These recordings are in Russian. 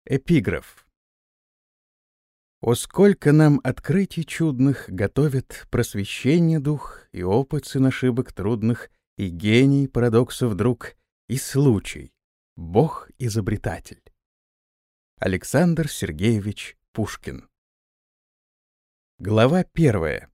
Эпиграф. О, сколько нам открытий чудных готовит просвещение дух, и опыт сын ошибок трудных, и гений парадоксов друг, и случай, Бог-изобретатель. Александр Сергеевич Пушкин. Глава 1.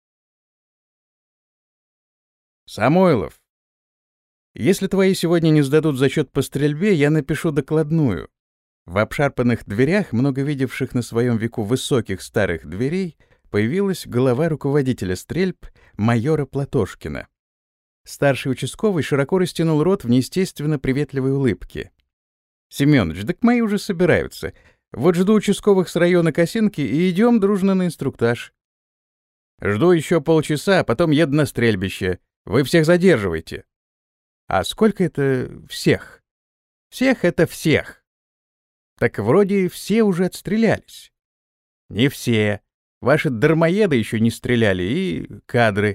Самойлов, если твои сегодня не сдадут зачет по стрельбе, я напишу докладную. В обшарпанных дверях, много видевших на своем веку высоких старых дверей, появилась голова руководителя стрельб майора Платошкина. Старший участковый широко растянул рот в неестественно приветливой улыбке. «Семёныч, так мои уже собираются. Вот жду участковых с района Косинки и идем дружно на инструктаж. Жду еще полчаса, а потом еду на стрельбище. Вы всех задерживаете». «А сколько это всех?» «Всех — это всех». Так вроде все уже отстрелялись. Не все. Ваши дармоеды еще не стреляли, и кадры.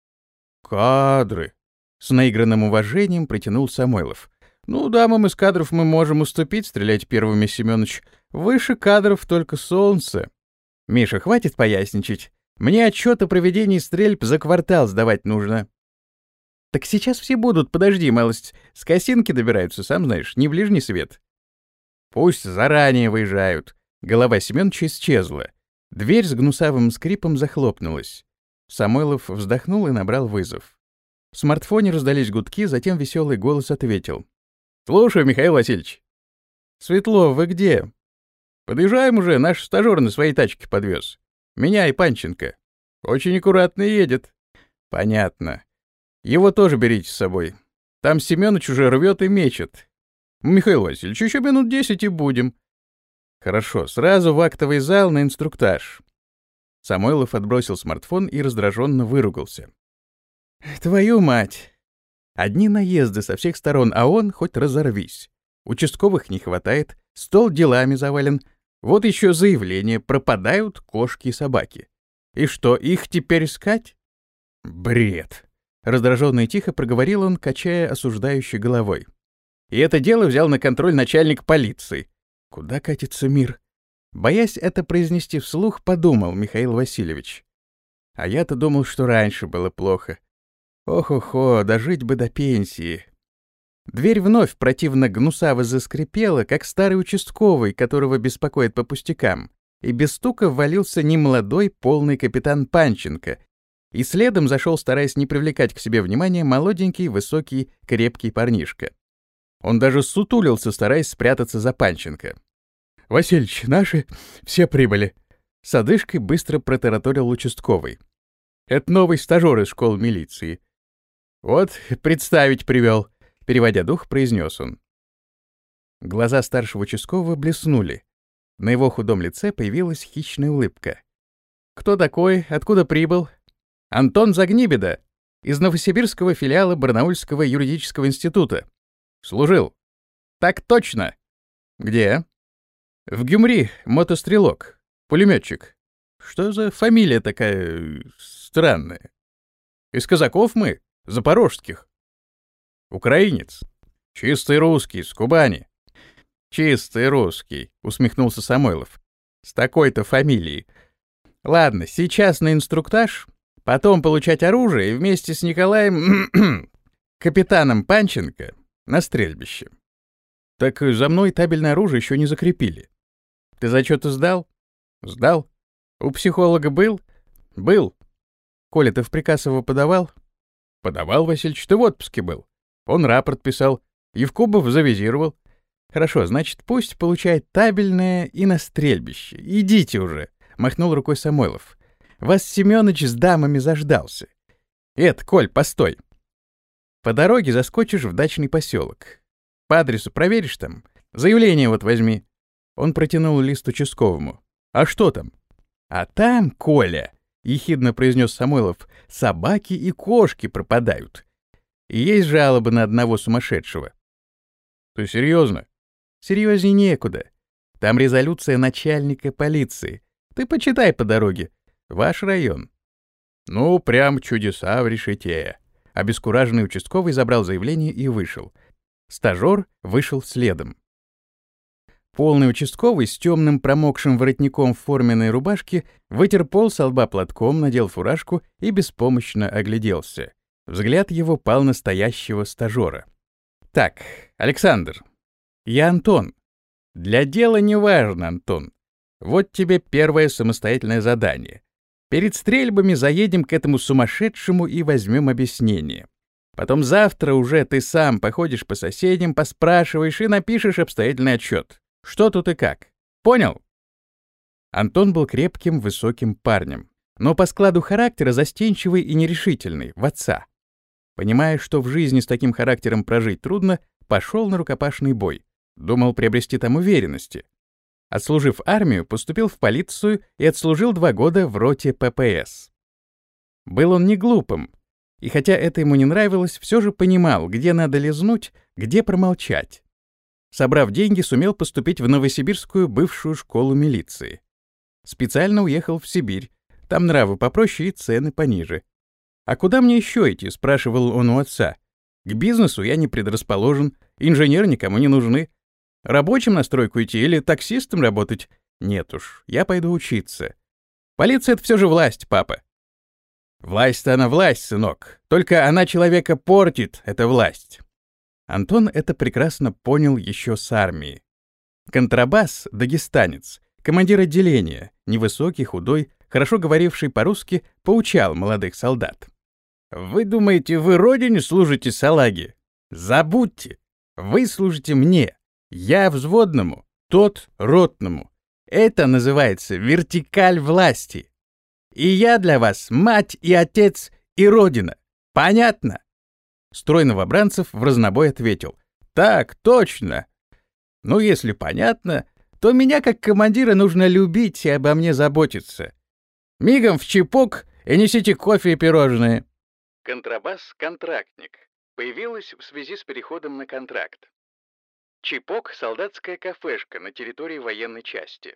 Кадры. С наигранным уважением протянул Самойлов. Ну, дамам из кадров мы можем уступить, стрелять первыми, Семёныч. Выше кадров только солнце. Миша, хватит поясничать. Мне отчет о проведении стрельб за квартал сдавать нужно. Так сейчас все будут, подожди, малость. С Косинки добираются, сам знаешь, не в ближний свет. Пусть заранее выезжают. Голова Семёныча исчезла. Дверь с гнусавым скрипом захлопнулась. Самойлов вздохнул и набрал вызов. В смартфоне раздались гудки, затем веселый голос ответил. «Слушаю, Михаил Васильевич». «Светлов, вы где?» «Подъезжаем уже, наш стажёр на своей тачке подвез. Меня и Панченко. Очень аккуратно едет». «Понятно. Его тоже берите с собой. Там Семёныч уже рвет и мечет. Михаил Васильевич, еще минут 10 и будем». «Хорошо, сразу в актовый зал на инструктаж». Самойлов отбросил смартфон и раздраженно выругался. «Твою мать! Одни наезды со всех сторон, а он хоть разорвись. Участковых не хватает, стол делами завален. Вот еще заявление: пропадают кошки и собаки. И что, их теперь искать?» «Бред!» — раздраженно и тихо проговорил он, качая осуждающей головой. И это дело взял на контроль начальник полиции. Куда катится мир? Боясь это произнести вслух, подумал Михаил Васильевич. А я-то думал, что раньше было плохо. Ох-охо, дожить бы до пенсии. Дверь вновь противно гнусаво заскрипела, как старый участковый, которого беспокоит по пустякам, и без стука ввалился немолодой, полный капитан Панченко, и следом зашел, стараясь не привлекать к себе внимания, молоденький, высокий, крепкий парнишка. Он даже сутулился, стараясь спрятаться за Панченко. «Васильич, наши все прибыли!» С одышкой быстро протараторил участковый. «Это новый стажёр из школы милиции. Вот, представить привел», — переводя дух, произнес он. Глаза старшего участкового блеснули. На его худом лице появилась хищная улыбка. «Кто такой? Откуда прибыл?» «Антон Загнибеда, из новосибирского филиала Барнаульского юридического института. Служил». «Так точно». «Где?» «В ГЮМРИ, мотострелок, пулеметчик. Что за фамилия такая странная? Из казаков мы, запорожских». «Украинец. Чистый русский, с Кубани». «Чистый русский», — усмехнулся Самойлов. «С такой-то фамилией. Ладно, сейчас на инструктаж, потом получать оружие и вместе с Николаем, капитаном Панченко, на стрельбище». «Так за мной табельное оружие еще не закрепили». «Ты зачеты сдал?» «Сдал». «У психолога был?» «Был». «Коля, ты в приказ его подавал?» «Подавал, Васильевич, ты в отпуске был. Он рапорт писал. Евкубов завизировал». «Хорошо, значит, пусть получает табельное и на стрельбище. Идите уже», — махнул рукой Самойлов. «Вас Семёныч с дамами заждался. Коль, постой. По дороге заскочишь в дачный поселок. По адресу проверишь там? Заявление вот возьми». Он протянул лист участковому. «А что там?» «А там, Коля», — ехидно произнес Самойлов, — «собаки и кошки пропадают. И есть жалоба на одного сумасшедшего». «Ты серьезно?» «Серьезней некуда. Там резолюция начальника полиции. Ты почитай по дороге. Ваш район». «Ну, прям чудеса в решете». Обескураженный участковый забрал заявление и вышел. Стажёр вышел следом. Полный участковый с темным промокшим воротником в форменной рубашке вытер пол со лба платком, надел фуражку и беспомощно огляделся. Взгляд его пал на настоящего стажера. «Так, Александр, я Антон. Для дела не важно, Антон. Вот тебе первое самостоятельное задание. Перед стрельбами заедем к этому сумасшедшему и возьмем объяснение. Потом завтра уже ты сам походишь по соседям, поспрашиваешь и напишешь обстоятельный отчет. Что тут и как. Понял?» Антон был крепким, высоким парнем, но по складу характера застенчивый и нерешительный, в отца. Понимая, что в жизни с таким характером прожить трудно, пошел на рукопашный бой. Думал приобрести там уверенности. Отслужив армию, поступил в полицию и отслужил 2 года в роте ППС. Был он не глупым, и хотя это ему не нравилось, все же понимал, где надо лизнуть, где промолчать. Собрав деньги, сумел поступить в Новосибирскую бывшую школу милиции. Специально уехал в Сибирь, там нравы попроще и цены пониже. «А куда мне еще идти?» — спрашивал он у отца. «К бизнесу я не предрасположен, инженеры никому не нужны. Рабочим на стройку идти или таксистом работать? Нет уж, я пойду учиться. Полиция — это все же власть, папа». «Власть-то она власть, сынок, только она человека портит, эта власть». Антон это прекрасно понял еще с армии. Контрабас — дагестанец, командир отделения, невысокий, худой, хорошо говоривший по-русски, поучал молодых солдат. «Вы думаете, вы родине служите, салаги? Забудьте! Вы служите мне, я взводному, тот ротному. Это называется вертикаль власти. И я для вас мать и отец и родина. Понятно?» Строй новобранцев вразнобой ответил: «Так, точно. Ну, если понятно, то меня как командира нужно любить и обо мне заботиться. Мигом в чепок и несите кофе и пирожные». Контрабас — контрактник. Появилась в связи с переходом на контракт. Чепок — солдатская кафешка на территории военной части.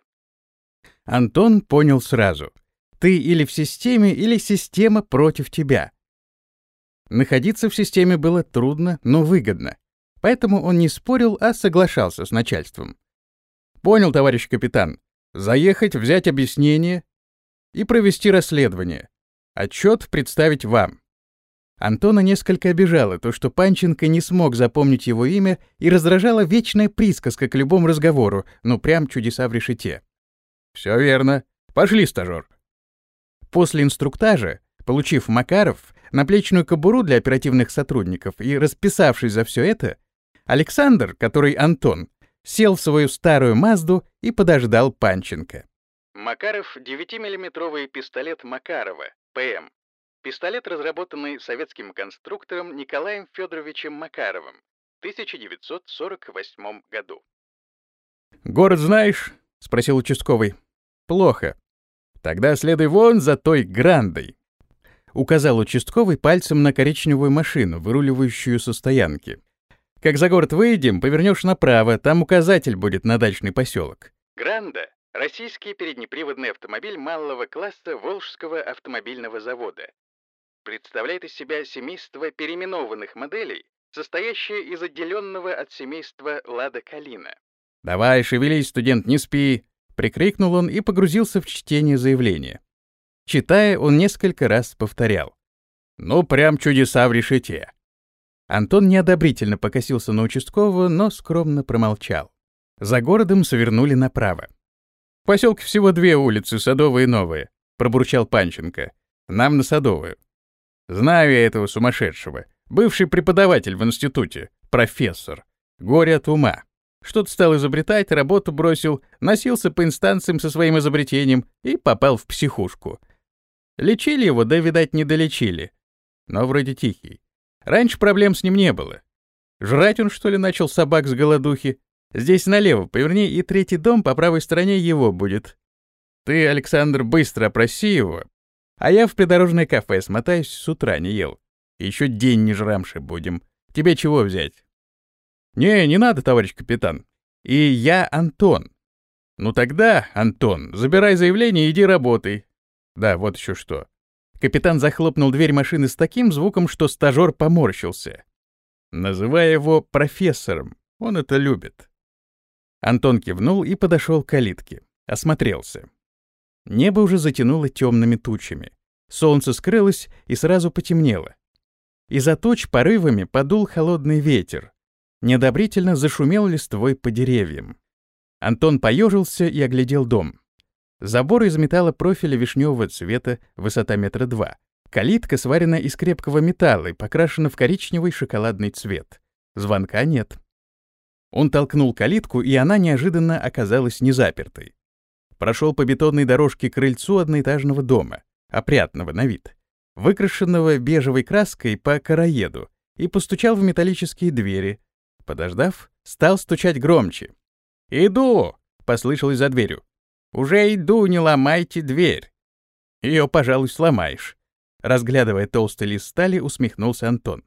Антон понял сразу. Ты или в системе, или система против тебя. Находиться в системе было трудно, но выгодно. Поэтому он не спорил, а соглашался с начальством. «Понял, товарищ капитан. Заехать, взять объяснение и провести расследование. Отчет представить вам». Антона несколько обижало то, что Панченко не смог запомнить его имя, и раздражала вечная присказка к любому разговору, ну прям чудеса в решете. «Все верно. Пошли, стажер». После инструктажа, получив Макаров, наплечную кобуру для оперативных сотрудников и расписавшись за все это, Александр, который Антон, сел в свою старую Мазду и подождал Панченко. Макаров — 9-миллиметровый пистолет Макарова, ПМ. Пистолет, разработанный советским конструктором Николаем Федоровичем Макаровым в 1948 году. «Город знаешь?» — спросил участковый. «Плохо. Тогда следуй вон за той Грандой», — указал участковый пальцем на коричневую машину, выруливающую со стоянки. «Как за город выйдем, повернешь направо, там указатель будет на дачный поселок». Гранда — российский переднеприводный автомобиль малого класса Волжского автомобильного завода. Представляет из себя семейство переименованных моделей, состоящее из отделенного от семейства «Лада Калина». «Давай, шевелись, студент, не спи!» — прикрикнул он и погрузился в чтение заявления. Читая, он несколько раз повторял: «Ну, прям чудеса в решете». Антон неодобрительно покосился на участкового, но скромно промолчал. За городом свернули направо. «В поселке всего 2 улицы, Садовая и Новая», — пробурчал Панченко. «Нам на Садовую». «Знаю я этого сумасшедшего. Бывший преподаватель в институте, профессор. Горе от ума. Что-то стал изобретать, работу бросил, носился по инстанциям со своим изобретением и попал в психушку. Лечили его, да, видать, не долечили. Но вроде тихий. Раньше проблем с ним не было. Жрать он, что ли, начал собак с голодухи? Здесь налево поверни, и 3-й дом по правой стороне его будет. Ты, Александр, быстро опроси его, а я в придорожное кафе смотаюсь, с утра не ел. Еще день не жрамши будем. Тебе чего взять?» Не надо, товарищ капитан. И я Антон. Ну тогда, Антон, забирай заявление и иди работай. Да, вот еще что». Капитан захлопнул дверь машины с таким звуком, что стажер поморщился. «Называй его профессором, он это любит». Антон кивнул и подошел к калитке. Осмотрелся. Небо уже затянуло темными тучами. Солнце скрылось и сразу потемнело. Из-за туч порывами подул холодный ветер. Неодобрительно зашумел листвой по деревьям. Антон поежился и оглядел дом. Забор из металла профиля вишневого цвета, высота 2 метра. Калитка сварена из крепкого металла и покрашена в коричневый шоколадный цвет. Звонка нет. Он толкнул калитку, и она неожиданно оказалась незапертой. Прошел по бетонной дорожке к крыльцу одноэтажного дома, опрятного на вид, выкрашенного бежевой краской по короеду, и постучал в металлические двери. Подождав, стал стучать громче. «Иду!» — послышалось за дверью. «Уже иду, не ломайте дверь!» «Ее, пожалуй, сломаешь!» Разглядывая толстый лист стали, усмехнулся Антон.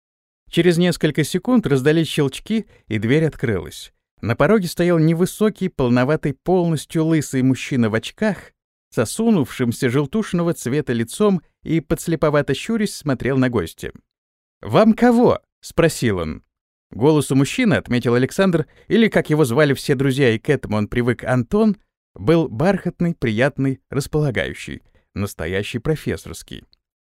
Через несколько секунд раздались щелчки, и дверь открылась. На пороге стоял невысокий, полноватый, полностью лысый мужчина в очках, с осунувшимся желтушного цвета лицом и, подслеповато щурясь, смотрел на гостя. «Вам кого?» — спросил он. Голосу мужчины, отметил Александр, или, как его звали все друзья, и к этому он привык, Антон, был бархатный, приятный, располагающий, настоящий профессорский.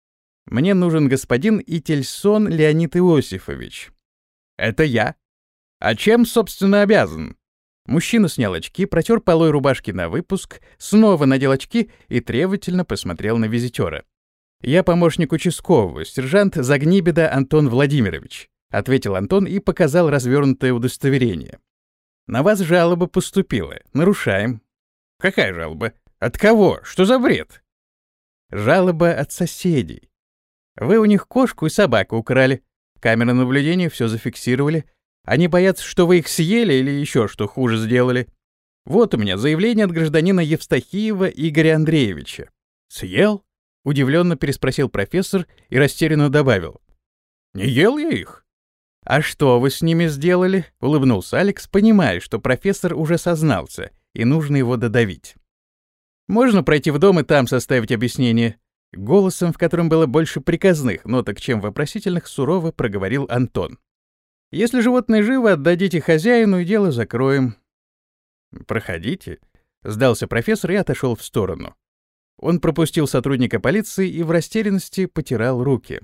«Мне нужен господин Ительсон Леонид Иосифович». «Это я. А чем, собственно, обязан?» Мужчина снял очки, протер полой рубашки на выпуск, снова надел очки и требовательно посмотрел на визитера. «Я помощник участкового, сержант Загнибеда Антон Владимирович», — ответил Антон и показал развернутое удостоверение. «На вас жалоба поступила. Нарушаем». «Какая жалоба? От кого? Что за бред?» «Жалоба от соседей. Вы у них кошку и собаку украли. Камеры наблюдения все зафиксировали. Они боятся, что вы их съели или еще что хуже сделали. Вот у меня заявление от гражданина Евстахиева Игоря Андреевича». «Съел?» — удивленно переспросил профессор и растерянно добавил. «Не ел я их». «А что вы с ними сделали?» — улыбнулся Алекс, понимая, что профессор уже сознался, и нужно его додавить. «Можно пройти в дом и там составить объяснение?» Голосом, в котором было больше приказных ноток, чем вопросительных, сурово проговорил Антон. «Если животное живо, отдадите хозяину, и дело закроем». «Проходите», — сдался профессор и отошел в сторону. Он пропустил сотрудника полиции и в растерянности потирал руки.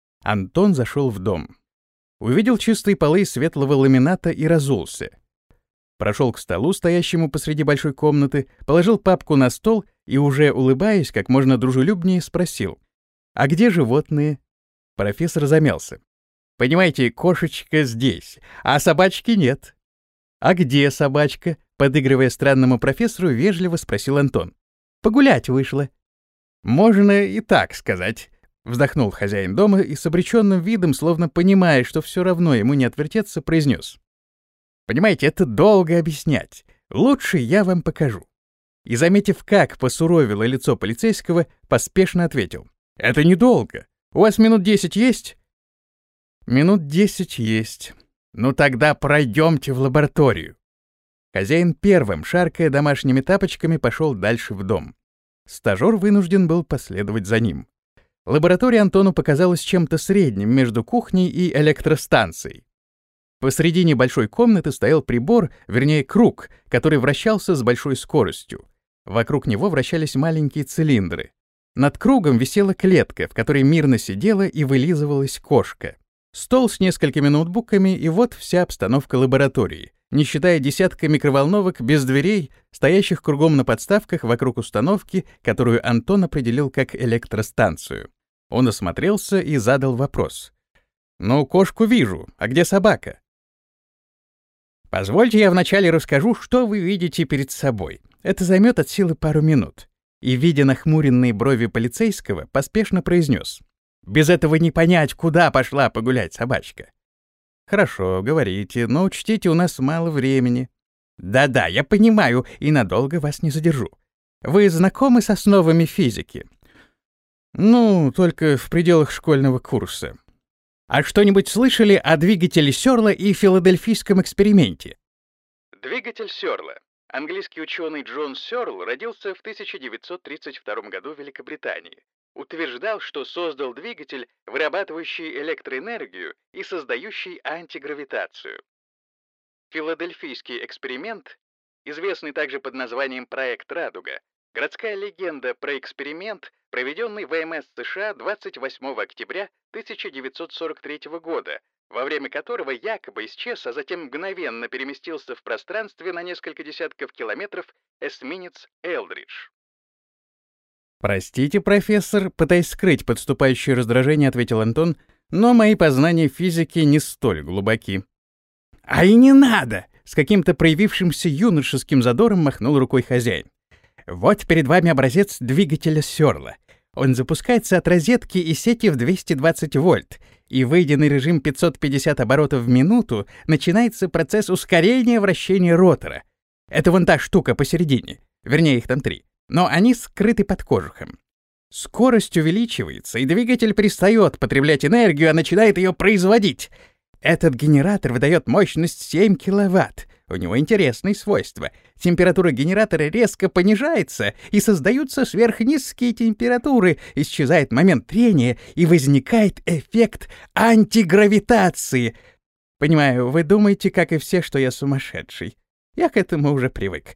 Антон зашел в дом. Увидел чистые полы из светлого ламината и разулся. Прошел к столу, стоящему посреди большой комнаты, положил папку на стол и, уже улыбаясь, как можно дружелюбнее, спросил: «А где животные?» Профессор замялся. «Понимаете, кошечка здесь, а собачки нет». «А где собачка?» — подыгрывая странному профессору, вежливо спросил Антон. «Погулять вышла». «Можно и так сказать», — вздохнул хозяин дома и с обреченным видом, словно понимая, что все равно ему не отвертеться, произнес: «Понимаете, это долго объяснять. Лучше я вам покажу». И, заметив, как посуровило лицо полицейского, поспешно ответил: «Это недолго. У вас минут 10 есть?» «Минут 10 есть. Ну тогда пройдемте в лабораторию». Хозяин первым, шаркая домашними тапочками, пошел дальше в дом. Стажер вынужден был последовать за ним. Лаборатория Антону показалась чем-то средним между кухней и электростанцией. Посреди небольшой комнаты стоял прибор, вернее круг, который вращался с большой скоростью. Вокруг него вращались маленькие цилиндры. Над кругом висела клетка, в которой мирно сидела и вылизывалась кошка. Стол с несколькими ноутбуками, и вот вся обстановка лаборатории, не считая десятка микроволновок без дверей, стоящих кругом на подставках вокруг установки, которую Антон определил как электростанцию. Он осмотрелся и задал вопрос. «Ну, кошку вижу, а где собака?» «Позвольте я вначале расскажу, что вы видите перед собой. Это займет от силы пару минут». И, видя нахмуренные брови полицейского, поспешно произнес: «Без этого не понять, куда пошла погулять собачка». «Хорошо, говорите, но учтите, у нас мало времени». «Да-да, я понимаю, и надолго вас не задержу. Вы знакомы с основами физики?» «Ну, только в пределах школьного курса». «А что-нибудь слышали о двигателе Сёрла и филадельфийском эксперименте?» Двигатель Сёрла. Английский ученый Джон Сёрл родился в 1932 году в Великобритании. Утверждал, что создал двигатель, вырабатывающий электроэнергию и создающий антигравитацию. Филадельфийский эксперимент, известный также под названием «Проект Радуга», городская легенда про эксперимент, проведенный ВМС США 28 октября 1943 года, во время которого якобы исчез, а затем мгновенно переместился в пространстве на несколько десятков километров эсминец «Элдридж». «Простите, профессор», пытаясь скрыть подступающее раздражение, ответил Антон, «но мои познания физики не столь глубоки». «А и не надо!» — с каким-то проявившимся юношеским задором махнул рукой хозяин. «Вот перед вами образец двигателя Сёрла. Он запускается от розетки и сети в 220 вольт, и, выйдя на режим 550 оборотов в минуту, начинается процесс ускорения вращения ротора. Это вон та штука посередине, вернее, их там 3, но они скрыты под кожухом. Скорость увеличивается, и двигатель перестает потреблять энергию, а начинает ее производить. Этот генератор выдает мощность 7 киловатт. У него интересные свойства. Температура генератора резко понижается, и создаются сверхнизкие температуры, исчезает момент трения, и возникает эффект антигравитации. Понимаю, вы думаете, как и все, что я сумасшедший. Я к этому уже привык.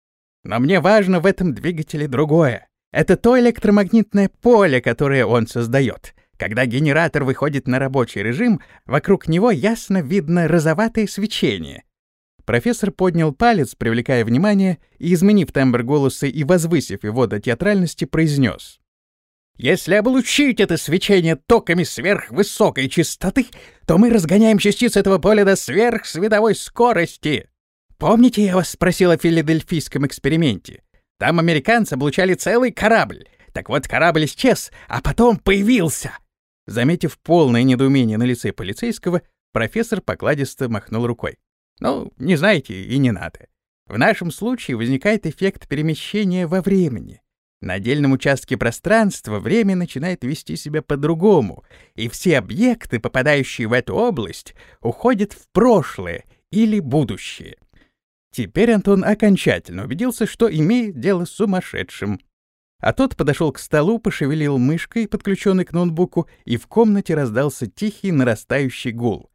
Но мне важно в этом двигателе другое. Это то электромагнитное поле, которое он создает. Когда генератор выходит на рабочий режим, вокруг него ясно видно розоватое свечение. Профессор поднял палец, привлекая внимание, и, изменив тембр голоса и возвысив его до театральности, произнес: «Если облучить это свечение токами сверхвысокой частоты, то мы разгоняем частицы этого поля до сверхсветовой скорости. Помните, я вас спросил о филадельфийском эксперименте? Там американцы облучали целый корабль. Так вот, корабль исчез, а потом появился». Заметив полное недоумение на лице полицейского, профессор покладисто махнул рукой. «Ну, не знаете и не надо. В нашем случае возникает эффект перемещения во времени. На отдельном участке пространства время начинает вести себя по-другому, и все объекты, попадающие в эту область, уходят в прошлое или будущее». Теперь Антон окончательно убедился, что имеет дело с сумасшедшим. А тот подошел к столу, пошевелил мышкой, подключенной к ноутбуку, и в комнате раздался тихий нарастающий гул.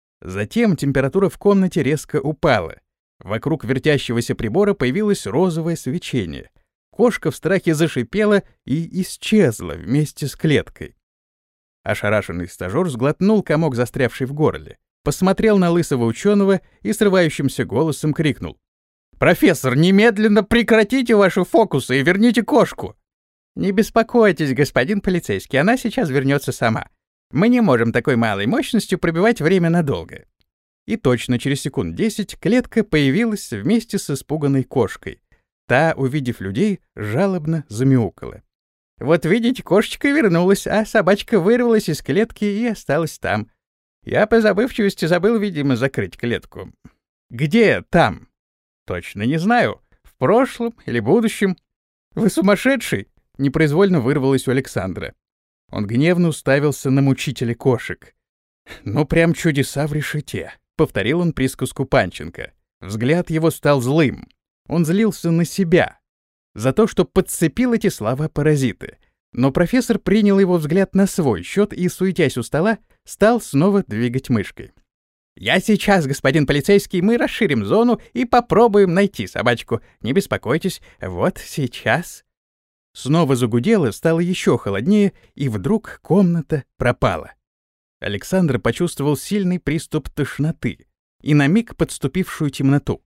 Затем температура в комнате резко упала. Вокруг вертящегося прибора появилось розовое свечение. Кошка в страхе зашипела и исчезла вместе с клеткой. Ошарашенный стажёр сглотнул комок, застрявший в горле, посмотрел на лысого ученого и срывающимся голосом крикнул: «Профессор, немедленно прекратите ваши фокусы и верните кошку!» «Не беспокойтесь, господин полицейский, она сейчас вернется сама. Мы не можем такой малой мощностью пробивать время надолго». И точно через секунд 10 клетка появилась вместе с испуганной кошкой. Та, увидев людей, жалобно замяукала. «Вот видите, кошечка вернулась, а собачка вырвалась из клетки и осталась там. Я по забывчивости забыл, видимо, закрыть клетку. Где там? Точно не знаю. В прошлом или будущем. Вы сумасшедший?» Непроизвольно вырвалось у Александра. Он гневно уставился на мучителя кошек. «Ну, прям чудеса в решете», — повторил он присказку Панченко. Взгляд его стал злым. Он злился на себя за то, что подцепил эти слова-паразиты. Но профессор принял его взгляд на свой счет и, суетясь у стола, стал снова двигать мышкой. «Я сейчас, господин полицейский, мы расширим зону и попробуем найти собачку. Не беспокойтесь, вот сейчас». Снова загудело, стало еще холоднее, и вдруг комната пропала. Александр почувствовал сильный приступ тошноты и на миг подступившую темноту.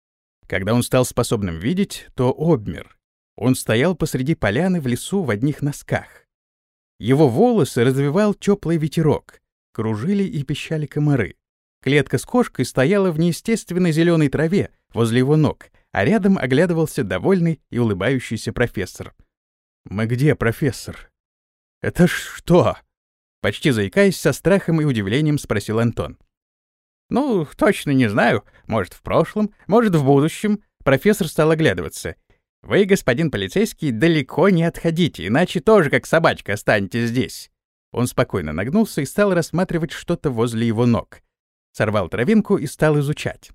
Когда он стал способным видеть, то обмер. Он стоял посреди поляны в лесу в одних носках. Его волосы развевал теплый ветерок, кружили и пищали комары. Клетка с кошкой стояла в неестественной зеленой траве возле его ног, а рядом оглядывался довольный и улыбающийся профессор. «Мы где, профессор?» «Это что?» Почти заикаясь, со страхом и удивлением спросил Антон. «Ну, точно не знаю. Может, в прошлом, может, в будущем». Профессор стал оглядываться. «Вы, господин полицейский, далеко не отходите, иначе тоже как собачка останетесь здесь». Он спокойно нагнулся и стал рассматривать что-то возле его ног. Сорвал травинку и стал изучать.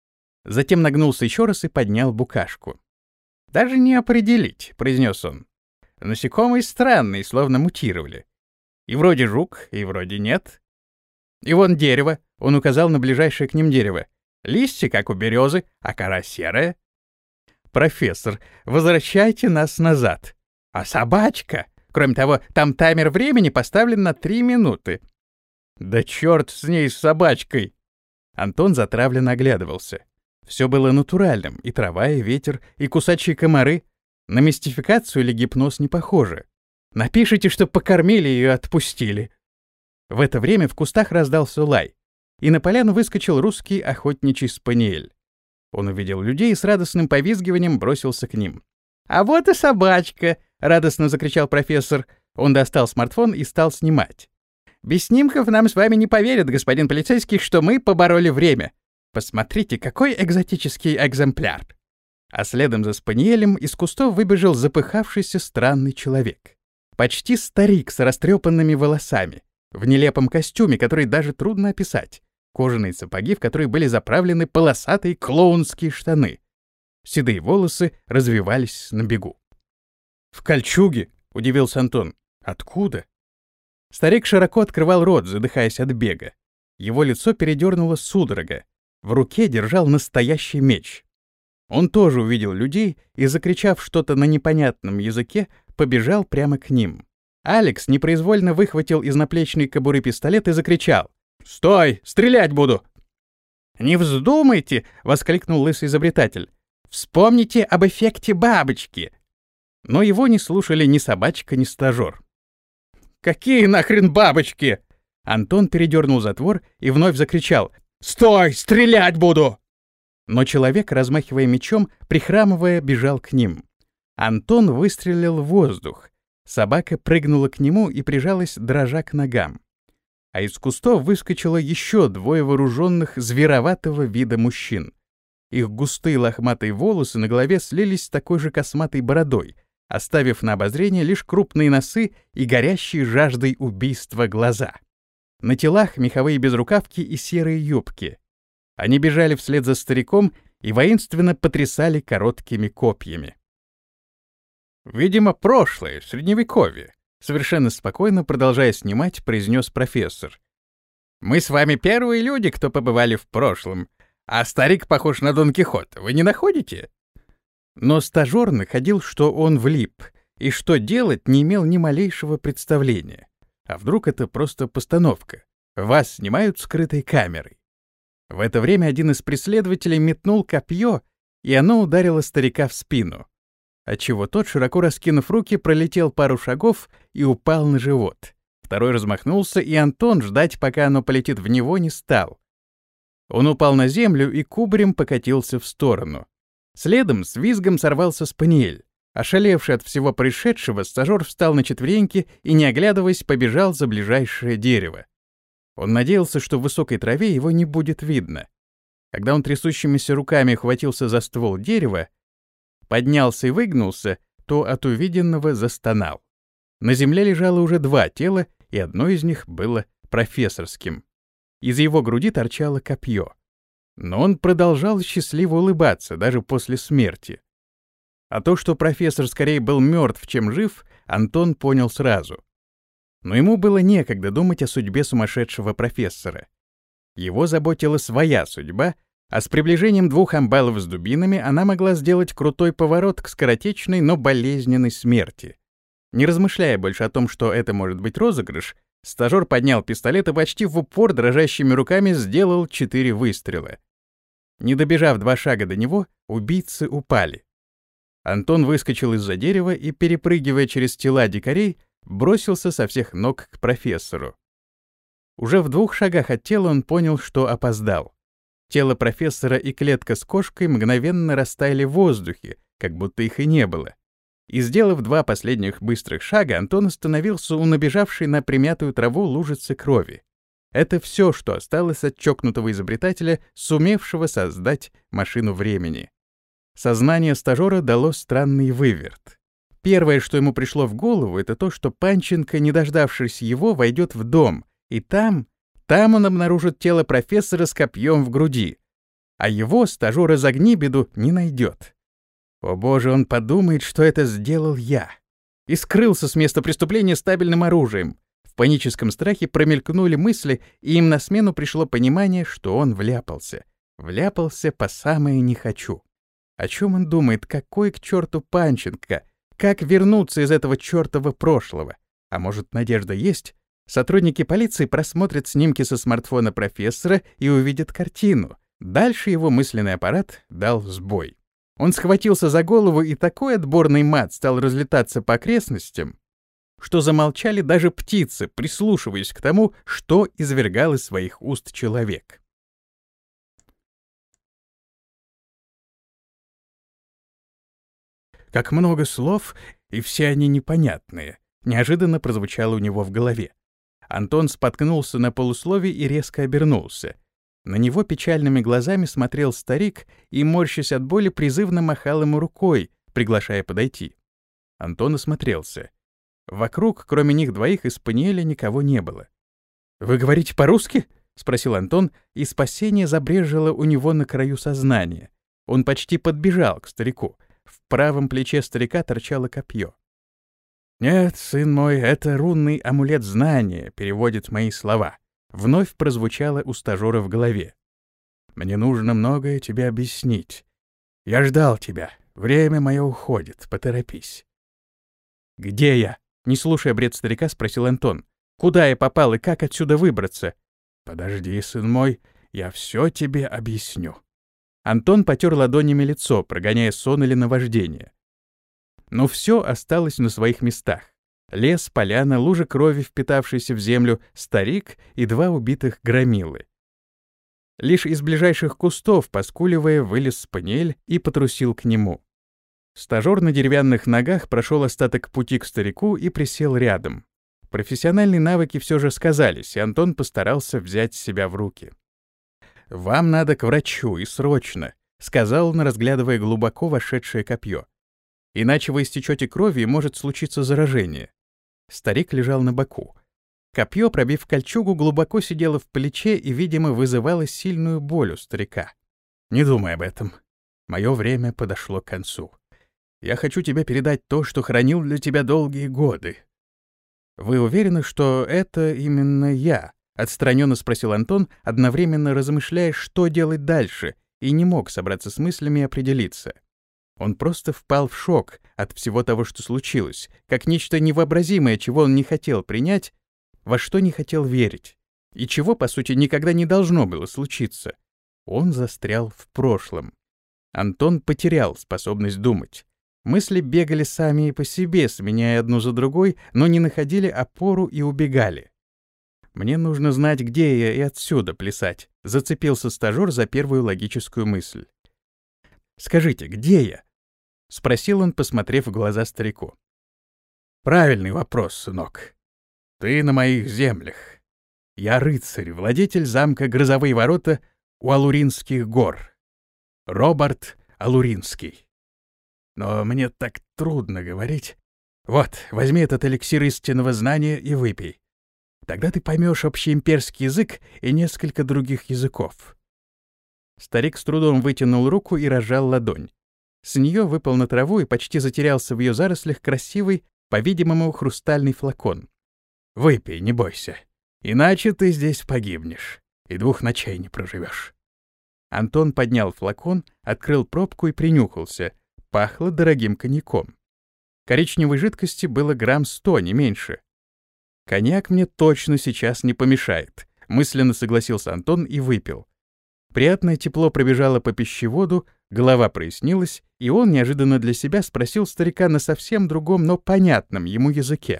Затем нагнулся еще раз и поднял букашку. «Даже не определить», — произнес он. «Насекомые странные, словно мутировали. И вроде жук, и вроде нет. И вон дерево», — он указал на ближайшее к ним дерево. Листья, как у березы, а кора серая. Профессор, возвращайте нас назад. А собачка? Кроме того, там таймер времени поставлен на 3 минуты. Да черт с ней, с собачкой! Антон затравленно оглядывался. Все было натуральным, и трава, и ветер, и кусачие комары. На мистификацию или гипноз не похоже. Напишите, что покормили ее и отпустили. В это время в кустах раздался лай, и на поляну выскочил русский охотничий спаниель. Он увидел людей и с радостным повизгиванием бросился к ним. «А вот и собачка!» — радостно закричал профессор. Он достал смартфон и стал снимать. «Без снимков нам с вами не поверят, господин полицейский, что мы побороли время. Посмотрите, какой экзотический экземпляр!» А следом за спаниелем из кустов выбежал запыхавшийся странный человек. Почти старик с растрепанными волосами, в нелепом костюме, который даже трудно описать, кожаные сапоги, в которые были заправлены полосатые клоунские штаны. Седые волосы развивались на бегу. «В кольчуге?» — удивился Антон. «Откуда?» Старик широко открывал рот, задыхаясь от бега. Его лицо передернуло судорога. В руке держал настоящий меч. Он тоже увидел людей и, закричав что-то на непонятном языке, побежал прямо к ним. Алекс непроизвольно выхватил из наплечной кобуры пистолет и закричал: «Стой! Стрелять буду!» «Не вздумайте!» — воскликнул лысый изобретатель. «Вспомните об эффекте бабочки!» Но его не слушали ни собачка, ни стажёр. «Какие нахрен бабочки?» Антон передернул затвор и вновь закричал: «Стой! Стрелять буду!» Но человек, размахивая мечом, прихрамывая, бежал к ним. Антон выстрелил в воздух. Собака прыгнула к нему и прижалась, дрожа к ногам. А из кустов выскочило еще двое вооруженных, звероватого вида мужчин. Их густые лохматые волосы на голове слились с такой же косматой бородой, оставив на обозрение лишь крупные носы и горящие жаждой убийства глаза. На телах меховые безрукавки и серые юбки. Они бежали вслед за стариком и воинственно потрясали короткими копьями. «Видимо, прошлое, средневековье», — совершенно спокойно, продолжая снимать, произнес профессор. «Мы с вами первые люди, кто побывали в прошлом, а старик похож на Дон Кихота, вы не находите?» Но стажёр находил, что он влип, и что делать не имел ни малейшего представления. А вдруг это просто постановка? Вас снимают скрытой камерой. В это время один из преследователей метнул копье, и оно ударило старика в спину, отчего тот, широко раскинув руки, пролетел пару шагов и упал на живот. Второй размахнулся, и Антон ждать, пока оно полетит в него, не стал. Он упал на землю и кубарем покатился в сторону. Следом с визгом сорвался спаниель. Ошалевший от всего происшедшего, стажёр встал на четвереньки и, не оглядываясь, побежал за ближайшее дерево. Он надеялся, что в высокой траве его не будет видно. Когда он трясущимися руками хватился за ствол дерева, поднялся и выгнулся, то от увиденного застонал. На земле лежало уже два тела, и одно из них было профессорским. Из его груди торчало копье. Но он продолжал счастливо улыбаться, даже после смерти. А то, что профессор скорее был мертв, чем жив, Антон понял сразу. Но ему было некогда думать о судьбе сумасшедшего профессора. Его заботила своя судьба, а с приближением двух амбалов с дубинами она могла сделать крутой поворот к скоротечной, но болезненной смерти. Не размышляя больше о том, что это может быть розыгрыш, стажёр поднял пистолет и почти в упор дрожащими руками сделал 4 выстрела. Не добежав 2 шага до него, убийцы упали. Антон выскочил из-за дерева и, перепрыгивая через тела дикарей, бросился со всех ног к профессору. Уже в 2 шагах от тела он понял, что опоздал. Тело профессора и клетка с кошкой мгновенно растаяли в воздухе, как будто их и не было. И, сделав 2 последних быстрых шага, Антон остановился у набежавшей на примятую траву лужицы крови. Это все, что осталось от чокнутого изобретателя, сумевшего создать машину времени. Сознание стажёра дало странный выверт. Первое, что ему пришло в голову, это то, что Панченко, не дождавшись его, войдет в дом, и там он обнаружит тело профессора с копьем в груди, а его стажёр из Огнибеду не найдет. О боже, он подумает, что это сделал я. И скрылся с места преступления стабильным оружием. В паническом страхе промелькнули мысли, и им на смену пришло понимание, что он вляпался. Вляпался по самое не хочу. О чем он думает? Какой к черту Панченко? Как вернуться из этого чертова прошлого? А может, надежда есть? Сотрудники полиции просмотрят снимки со смартфона профессора и увидят картину. Дальше его мысленный аппарат дал сбой. Он схватился за голову, и такой отборный мат стал разлетаться по окрестностям, что замолчали даже птицы, прислушиваясь к тому, что извергал из своих уст человек. Как много слов, и все они непонятные, неожиданно прозвучало у него в голове. Антон споткнулся на полуслове и резко обернулся. На него печальными глазами смотрел старик и, морщась от боли, призывно махал ему рукой, приглашая подойти. Антон осмотрелся. Вокруг, кроме них двоих, из спаниеля никого не было. «Вы говорите по-русски?» — спросил Антон, и спасение забрежило у него на краю сознания. Он почти подбежал к старику. В правом плече старика торчало копье. «Нет, сын мой, это рунный амулет знания переводит мои слова», — вновь прозвучало у стажера в голове. «Мне нужно многое тебе объяснить. Я ждал тебя. Время мое уходит. Поторопись». «Где я?» — не слушая бред старика, спросил Антон. «Куда я попал и как отсюда выбраться?» «Подожди, сын мой, я все тебе объясню». Антон потер ладонями лицо, прогоняя сон или наваждение. Но все осталось на своих местах. Лес, поляна, лужа крови, впитавшаяся в землю, старик и два убитых громилы. Лишь из ближайших кустов, поскуливая, вылез спаниель и потрусил к нему. Стажер на деревянных ногах прошел остаток пути к старику и присел рядом. Профессиональные навыки все же сказались, и Антон постарался взять себя в руки. «Вам надо к врачу, и срочно», — сказал он, разглядывая глубоко вошедшее копье. «Иначе вы истечете кровью, и может случиться заражение». Старик лежал на боку. Копье, пробив кольчугу, глубоко сидело в плече и, видимо, вызывало сильную боль у старика. «Не думай об этом. Мое время подошло к концу. Я хочу тебе передать то, что хранил для тебя долгие годы». «Вы уверены, что это именно я?» — отстраненно спросил Антон, одновременно размышляя, что делать дальше, и не мог собраться с мыслями и определиться. Он просто впал в шок от всего того, что случилось, как нечто невообразимое, чего он не хотел принять, во что не хотел верить, и чего, по сути, никогда не должно было случиться. Он застрял в прошлом. Антон потерял способность думать. Мысли бегали сами и по себе, сменяя одну за другой, но не находили опору и убегали. «Мне нужно знать, где я, и отсюда плясать», — зацепился стажер за первую логическую мысль. «Скажите, где я?» — спросил он, посмотрев в глаза старику. «Правильный вопрос, сынок. Ты на моих землях. Я рыцарь, владетель замка Грозовые ворота у Алуринских гор. Роберт Алуринский. Но мне так трудно говорить. Вот, возьми этот эликсир истинного знания и выпей. Тогда ты поймешь общеимперский язык и несколько других языков». Старик с трудом вытянул руку и разжал ладонь. С нее выпал на траву и почти затерялся в ее зарослях красивый, по-видимому, хрустальный флакон. «Выпей, не бойся. Иначе ты здесь погибнешь и 2 ночей не проживешь». Антон поднял флакон, открыл пробку и принюхался. Пахло дорогим коньяком. Коричневой жидкости было грамм 100, не меньше. «Коньяк мне точно сейчас не помешает», — мысленно согласился Антон и выпил. Приятное тепло пробежало по пищеводу, голова прояснилась, и он неожиданно для себя спросил старика на совсем другом, но понятном ему языке.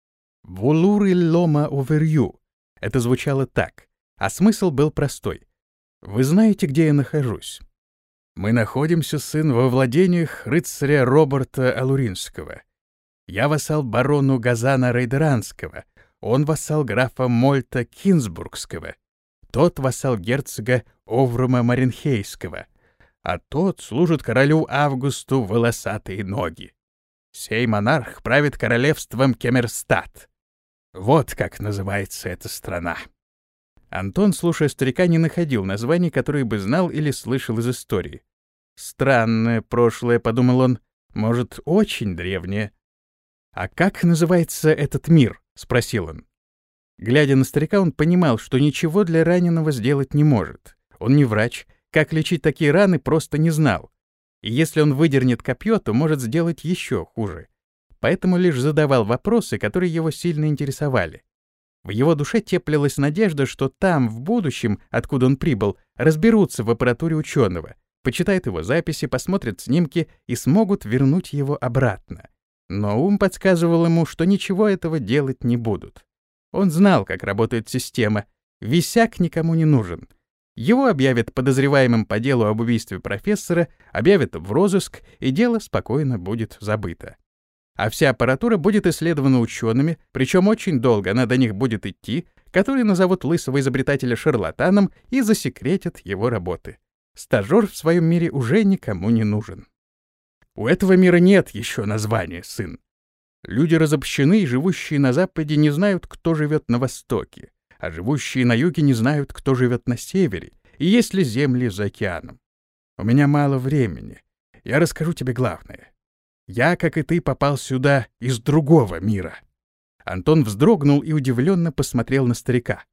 «Вулури лома оверью». Это звучало так, а смысл был простой. «Вы знаете, где я нахожусь?» «Мы находимся, сын, во владениях рыцаря Роберта Алуринского. Я вассал барону Газана Рейдеранского, он вассал графа Мольта Кинсбургского, тот вассал герцога Оврума Маренхейского, а тот служит королю Августу волосатые ноги. Сей монарх правит королевством Кемерстат. Вот как называется эта страна». Антон, слушая старика, не находил названий, которые бы знал или слышал из истории. «Странное прошлое», — подумал он, — «может, очень древнее». «А как называется этот мир?» — спросил он. Глядя на старика, он понимал, что ничего для раненого сделать не может. Он не врач, как лечить такие раны, просто не знал. И если он выдернет копье, то может сделать еще хуже. Поэтому лишь задавал вопросы, которые его сильно интересовали. В его душе теплилась надежда, что там, в будущем, откуда он прибыл, разберутся в аппаратуре ученого, почитают его записи, посмотрят снимки и смогут вернуть его обратно. Но ум подсказывал ему, что ничего этого делать не будут. Он знал, как работает система. Висяк никому не нужен. Его объявят подозреваемым по делу об убийстве профессора, объявят в розыск, и дело спокойно будет забыто. А вся аппаратура будет исследована учеными, причем очень долго она до них будет идти, которые назовут лысого изобретателя шарлатаном и засекретят его работы. Стажер в своем мире уже никому не нужен. У этого мира нет еще названия, сын. Люди разобщены, и живущие на Западе не знают, кто живет на Востоке, а живущие на Юге не знают, кто живет на Севере, и есть ли земли за океаном. У меня мало времени. Я расскажу тебе главное. Я, как и ты, попал сюда из другого мира. Антон вздрогнул и удивленно посмотрел на старика.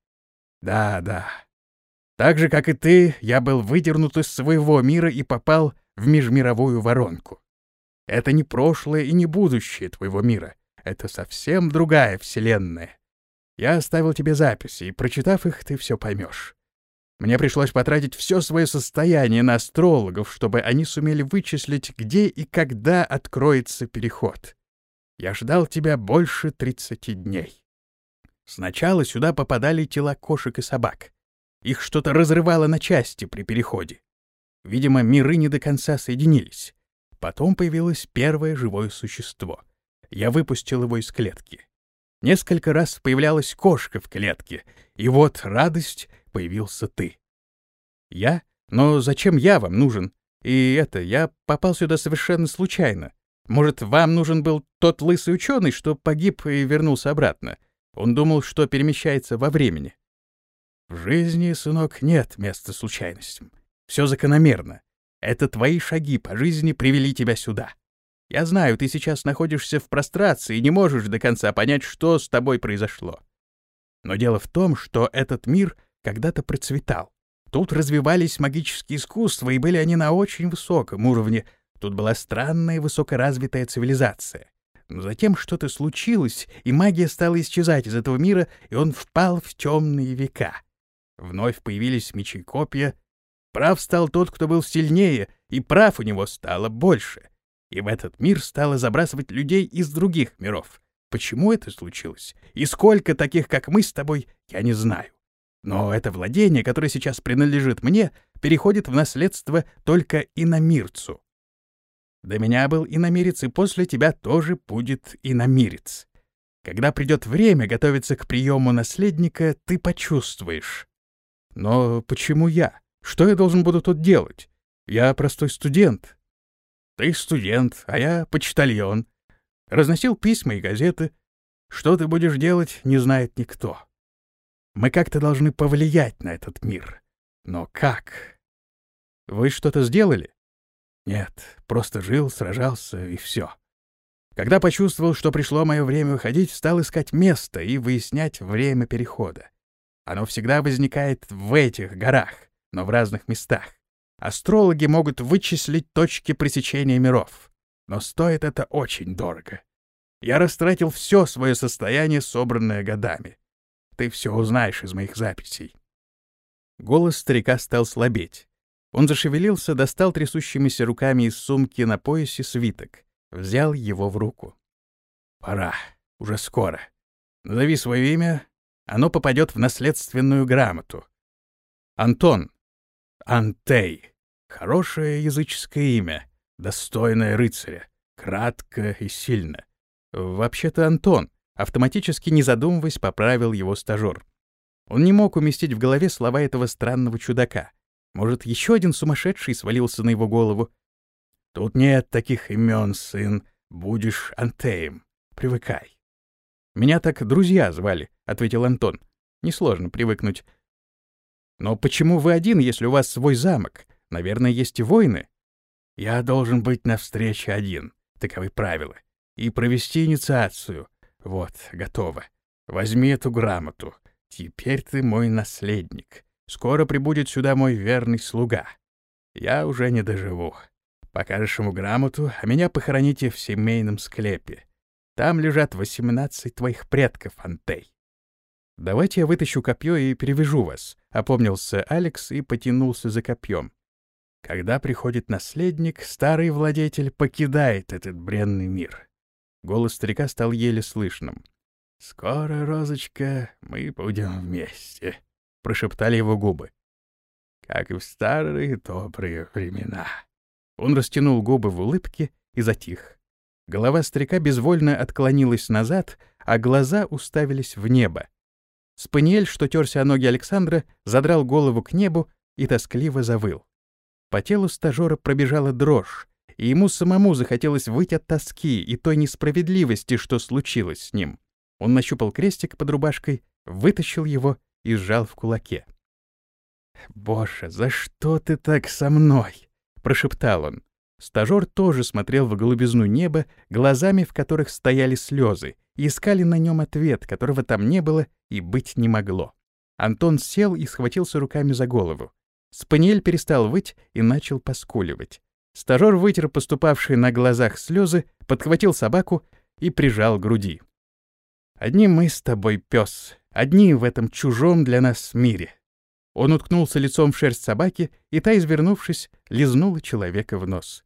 Да. Так же, как и ты, я был выдернут из своего мира и попал в межмировую воронку. Это не прошлое и не будущее твоего мира. Это совсем другая вселенная. Я оставил тебе записи, и, прочитав их, ты все поймешь. Мне пришлось потратить все свое состояние на астрологов, чтобы они сумели вычислить, где и когда откроется переход. Я ждал тебя больше 30 дней. Сначала сюда попадали тела кошек и собак. Их что-то разрывало на части при переходе. Видимо, миры не до конца соединились. Потом появилось первое живое существо. Я выпустил его из клетки. Несколько раз появлялась кошка в клетке, и вот радость — появился ты. Я? Но зачем я вам нужен? И я попал сюда совершенно случайно. Может, вам нужен был тот лысый ученый, что погиб и вернулся обратно? Он думал, что перемещается во времени. В жизни, сынок, нет места случайностям. Все закономерно. Это твои шаги по жизни привели тебя сюда. Я знаю, ты сейчас находишься в прострации и не можешь до конца понять, что с тобой произошло. Но дело в том, что этот мир когда-то процветал. Тут развивались магические искусства, и были они на очень высоком уровне. Тут была странная высокоразвитая цивилизация. Но затем что-то случилось, и магия стала исчезать из этого мира, и он впал в темные века. Вновь появились мечи и копья. Прав стал тот, кто был сильнее, и прав у него стало больше. И в этот мир стало забрасывать людей из других миров. Почему это случилось? И сколько таких, как мы с тобой, я не знаю. Но это владение, которое сейчас принадлежит мне, переходит в наследство только иномирцу. До меня был иномирец, и после тебя тоже будет иномирец. Когда придет время готовиться к приему наследника, ты почувствуешь. Но почему я? Что я должен буду тут делать? Я простой студент. Ты студент, а я почтальон. Разносил письма и газеты. Что ты будешь делать, не знает никто. Мы как-то должны повлиять на этот мир. Но как? Вы что-то сделали? Нет, просто жил, сражался и все. Когда почувствовал, что пришло мое время уходить, стал искать место и выяснять время перехода. Оно всегда возникает в этих горах, но в разных местах. Астрологи могут вычислить точки пресечения миров, но стоит это очень дорого. Я растратил все свое состояние, собранное годами. Ты все узнаешь из моих записей. Голос старика стал слабеть. Он зашевелился, достал трясущимися руками из сумки на поясе свиток, взял его в руку. Пора, уже скоро. Назови свое имя, оно попадет в наследственную грамоту. Антон. Антей. Хорошее языческое имя, достойное рыцаря, кратко и сильно. Вообще-то Антон. Автоматически, не задумываясь, поправил его стажер. Он не мог уместить в голове слова этого странного чудака. Может, еще один сумасшедший свалился на его голову? Тут нет таких имен, сын. Будешь Антеем. Привыкай. Меня так друзья звали, — ответил Антон. Несложно привыкнуть. Но почему вы один, если у вас свой замок? Наверное, есть и воины. Я должен быть на встрече один. Таковы правила. И провести инициацию. Вот, готово. Возьми эту грамоту. Теперь ты мой наследник. Скоро прибудет сюда мой верный слуга. Я уже не доживу. Покажешь ему грамоту, а меня похороните в семейном склепе. Там лежат 18 твоих предков, Антей. Давайте я вытащу копье и перевяжу вас, — опомнился Алекс и потянулся за копьем. Когда приходит наследник, старый владетель покидает этот бренный мир. Голос старика стал еле слышным. «Скоро, Розочка, мы будем вместе», — прошептали его губы. «Как и в старые добрые времена». Он растянул губы в улыбке и затих. Голова старика безвольно отклонилась назад, а глаза уставились в небо. Спаниель, что терся о ноги Александра, задрал голову к небу и тоскливо завыл. По телу стажера пробежала дрожь, и ему самому захотелось выть от тоски и той несправедливости, что случилось с ним. Он нащупал крестик под рубашкой, вытащил его и сжал в кулаке. «Боже, за что ты так со мной?» — прошептал он. Стажер тоже смотрел в голубизну неба, глазами в которых стояли слезы, и искали на нем ответ, которого там не было и быть не могло. Антон сел и схватился руками за голову. Спаниель перестал выть и начал поскуливать. Стажер вытер поступавшие на глазах слезы, подхватил собаку и прижал к груди. «Одни мы с тобой, пес, одни в этом чужом для нас мире». Он уткнулся лицом в шерсть собаки, и та, извернувшись, лизнула человека в нос.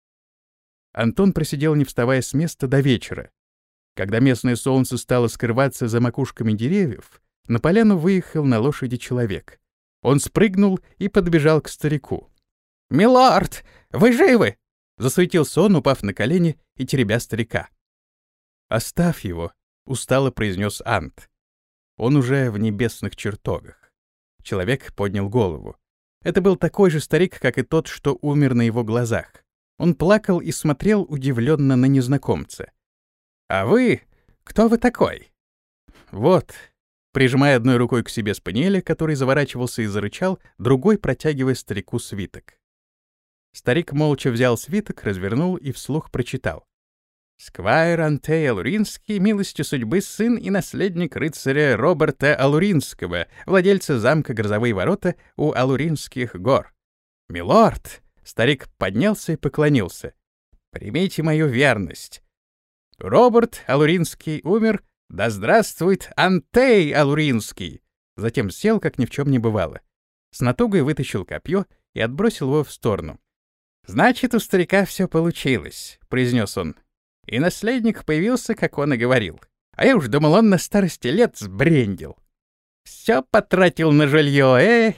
Антон просидел, не вставая с места, до вечера. Когда местное солнце стало скрываться за макушками деревьев, на поляну выехал на лошади человек. Он спрыгнул и подбежал к старику. «Милорд, вы живы?» — засуетился он, упав на колени и теребя старика. «Оставь его», — устало произнес Ант. Он уже в небесных чертогах. Человек поднял голову. Это был такой же старик, как и тот, что умер на его глазах. Он плакал и смотрел удивленно на незнакомца. «А вы? Кто вы такой?» «Вот», прижимая одной рукой к себе спаниеля, который заворачивался и зарычал, другой протягивая старику свиток. Старик молча взял свиток, развернул и вслух прочитал. «Сквайр Антей Алуринский, милостью судьбы сын и наследник рыцаря Роберта Алуринского, владельца замка Грозовые ворота у Алуринских гор. Милорд!» Старик поднялся и поклонился. «Примите мою верность. Роберт Алуринский умер, да здравствует Антей Алуринский!» Затем сел, как ни в чем не бывало. С натугой вытащил копье и отбросил его в сторону. «Значит, у старика все получилось», — произнес он. «И наследник появился, как он и говорил. А я уж думал, он на старости лет сбрендил. Все потратил на жилье,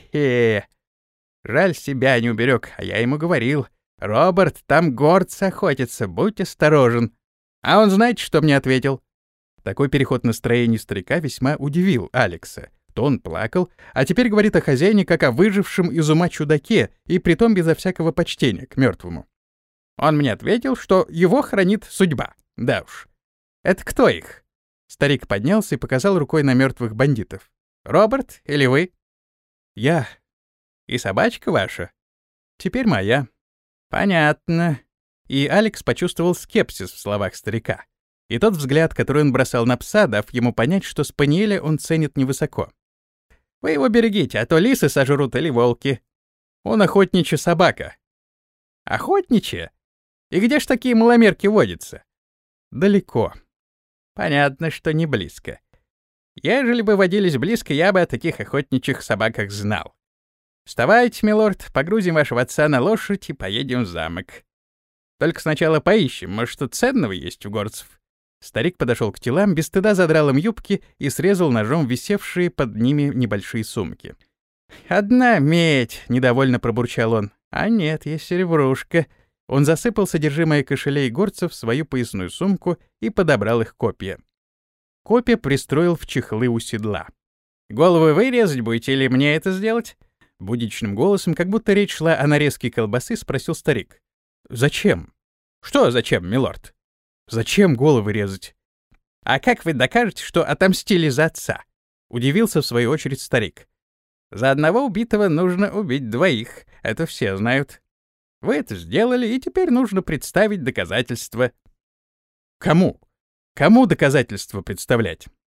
Жаль, себя не уберег, а я ему говорил. Роберт, там горцы охотятся, будь осторожен. А он знаете, что мне ответил?» Такой переход настроения старика весьма удивил Алекса. То он плакал, а теперь говорит о хозяине как о выжившем из ума чудаке, и притом безо всякого почтения к мертвому. Он мне ответил, что его хранит судьба. Да уж. Это кто их? Старик поднялся и показал рукой на мертвых бандитов. Роберт или вы? Я. И собачка ваша? Теперь моя. Понятно. И Алекс почувствовал скепсис в словах старика. И тот взгляд, который он бросал на пса, дав ему понять, что спаниеля он ценит невысоко. Вы его берегите, а то лисы сожрут или волки. Он охотничья собака. Охотничья? И где ж такие маломерки водятся? Далеко. Понятно, что не близко. Ежели бы водились близко, я бы о таких охотничьих собаках знал. Вставайте, милорд, погрузим вашего отца на лошадь и поедем в замок. Только сначала поищем, может, что ценного есть у горцев. Старик подошел к телам, без стыда задрал им юбки и срезал ножом висевшие под ними небольшие сумки. «Одна медь!» — недовольно пробурчал он. «А нет, есть серебрушка». Он засыпал содержимое кошелей горцев в свою поясную сумку и подобрал их копья. Копья пристроил в чехлы у седла. «Головы вы резать будете или мне это сделать?» Будничным голосом, как будто речь шла о нарезке колбасы, спросил старик. «Зачем?» «Что зачем, милорд?» «Зачем головы резать?» «А как вы докажете, что отомстили за отца?» Удивился в свою очередь старик. «За одного убитого нужно убить двоих, это все знают. Вы это сделали, и теперь нужно представить доказательства». «Кому? Кому доказательства представлять?»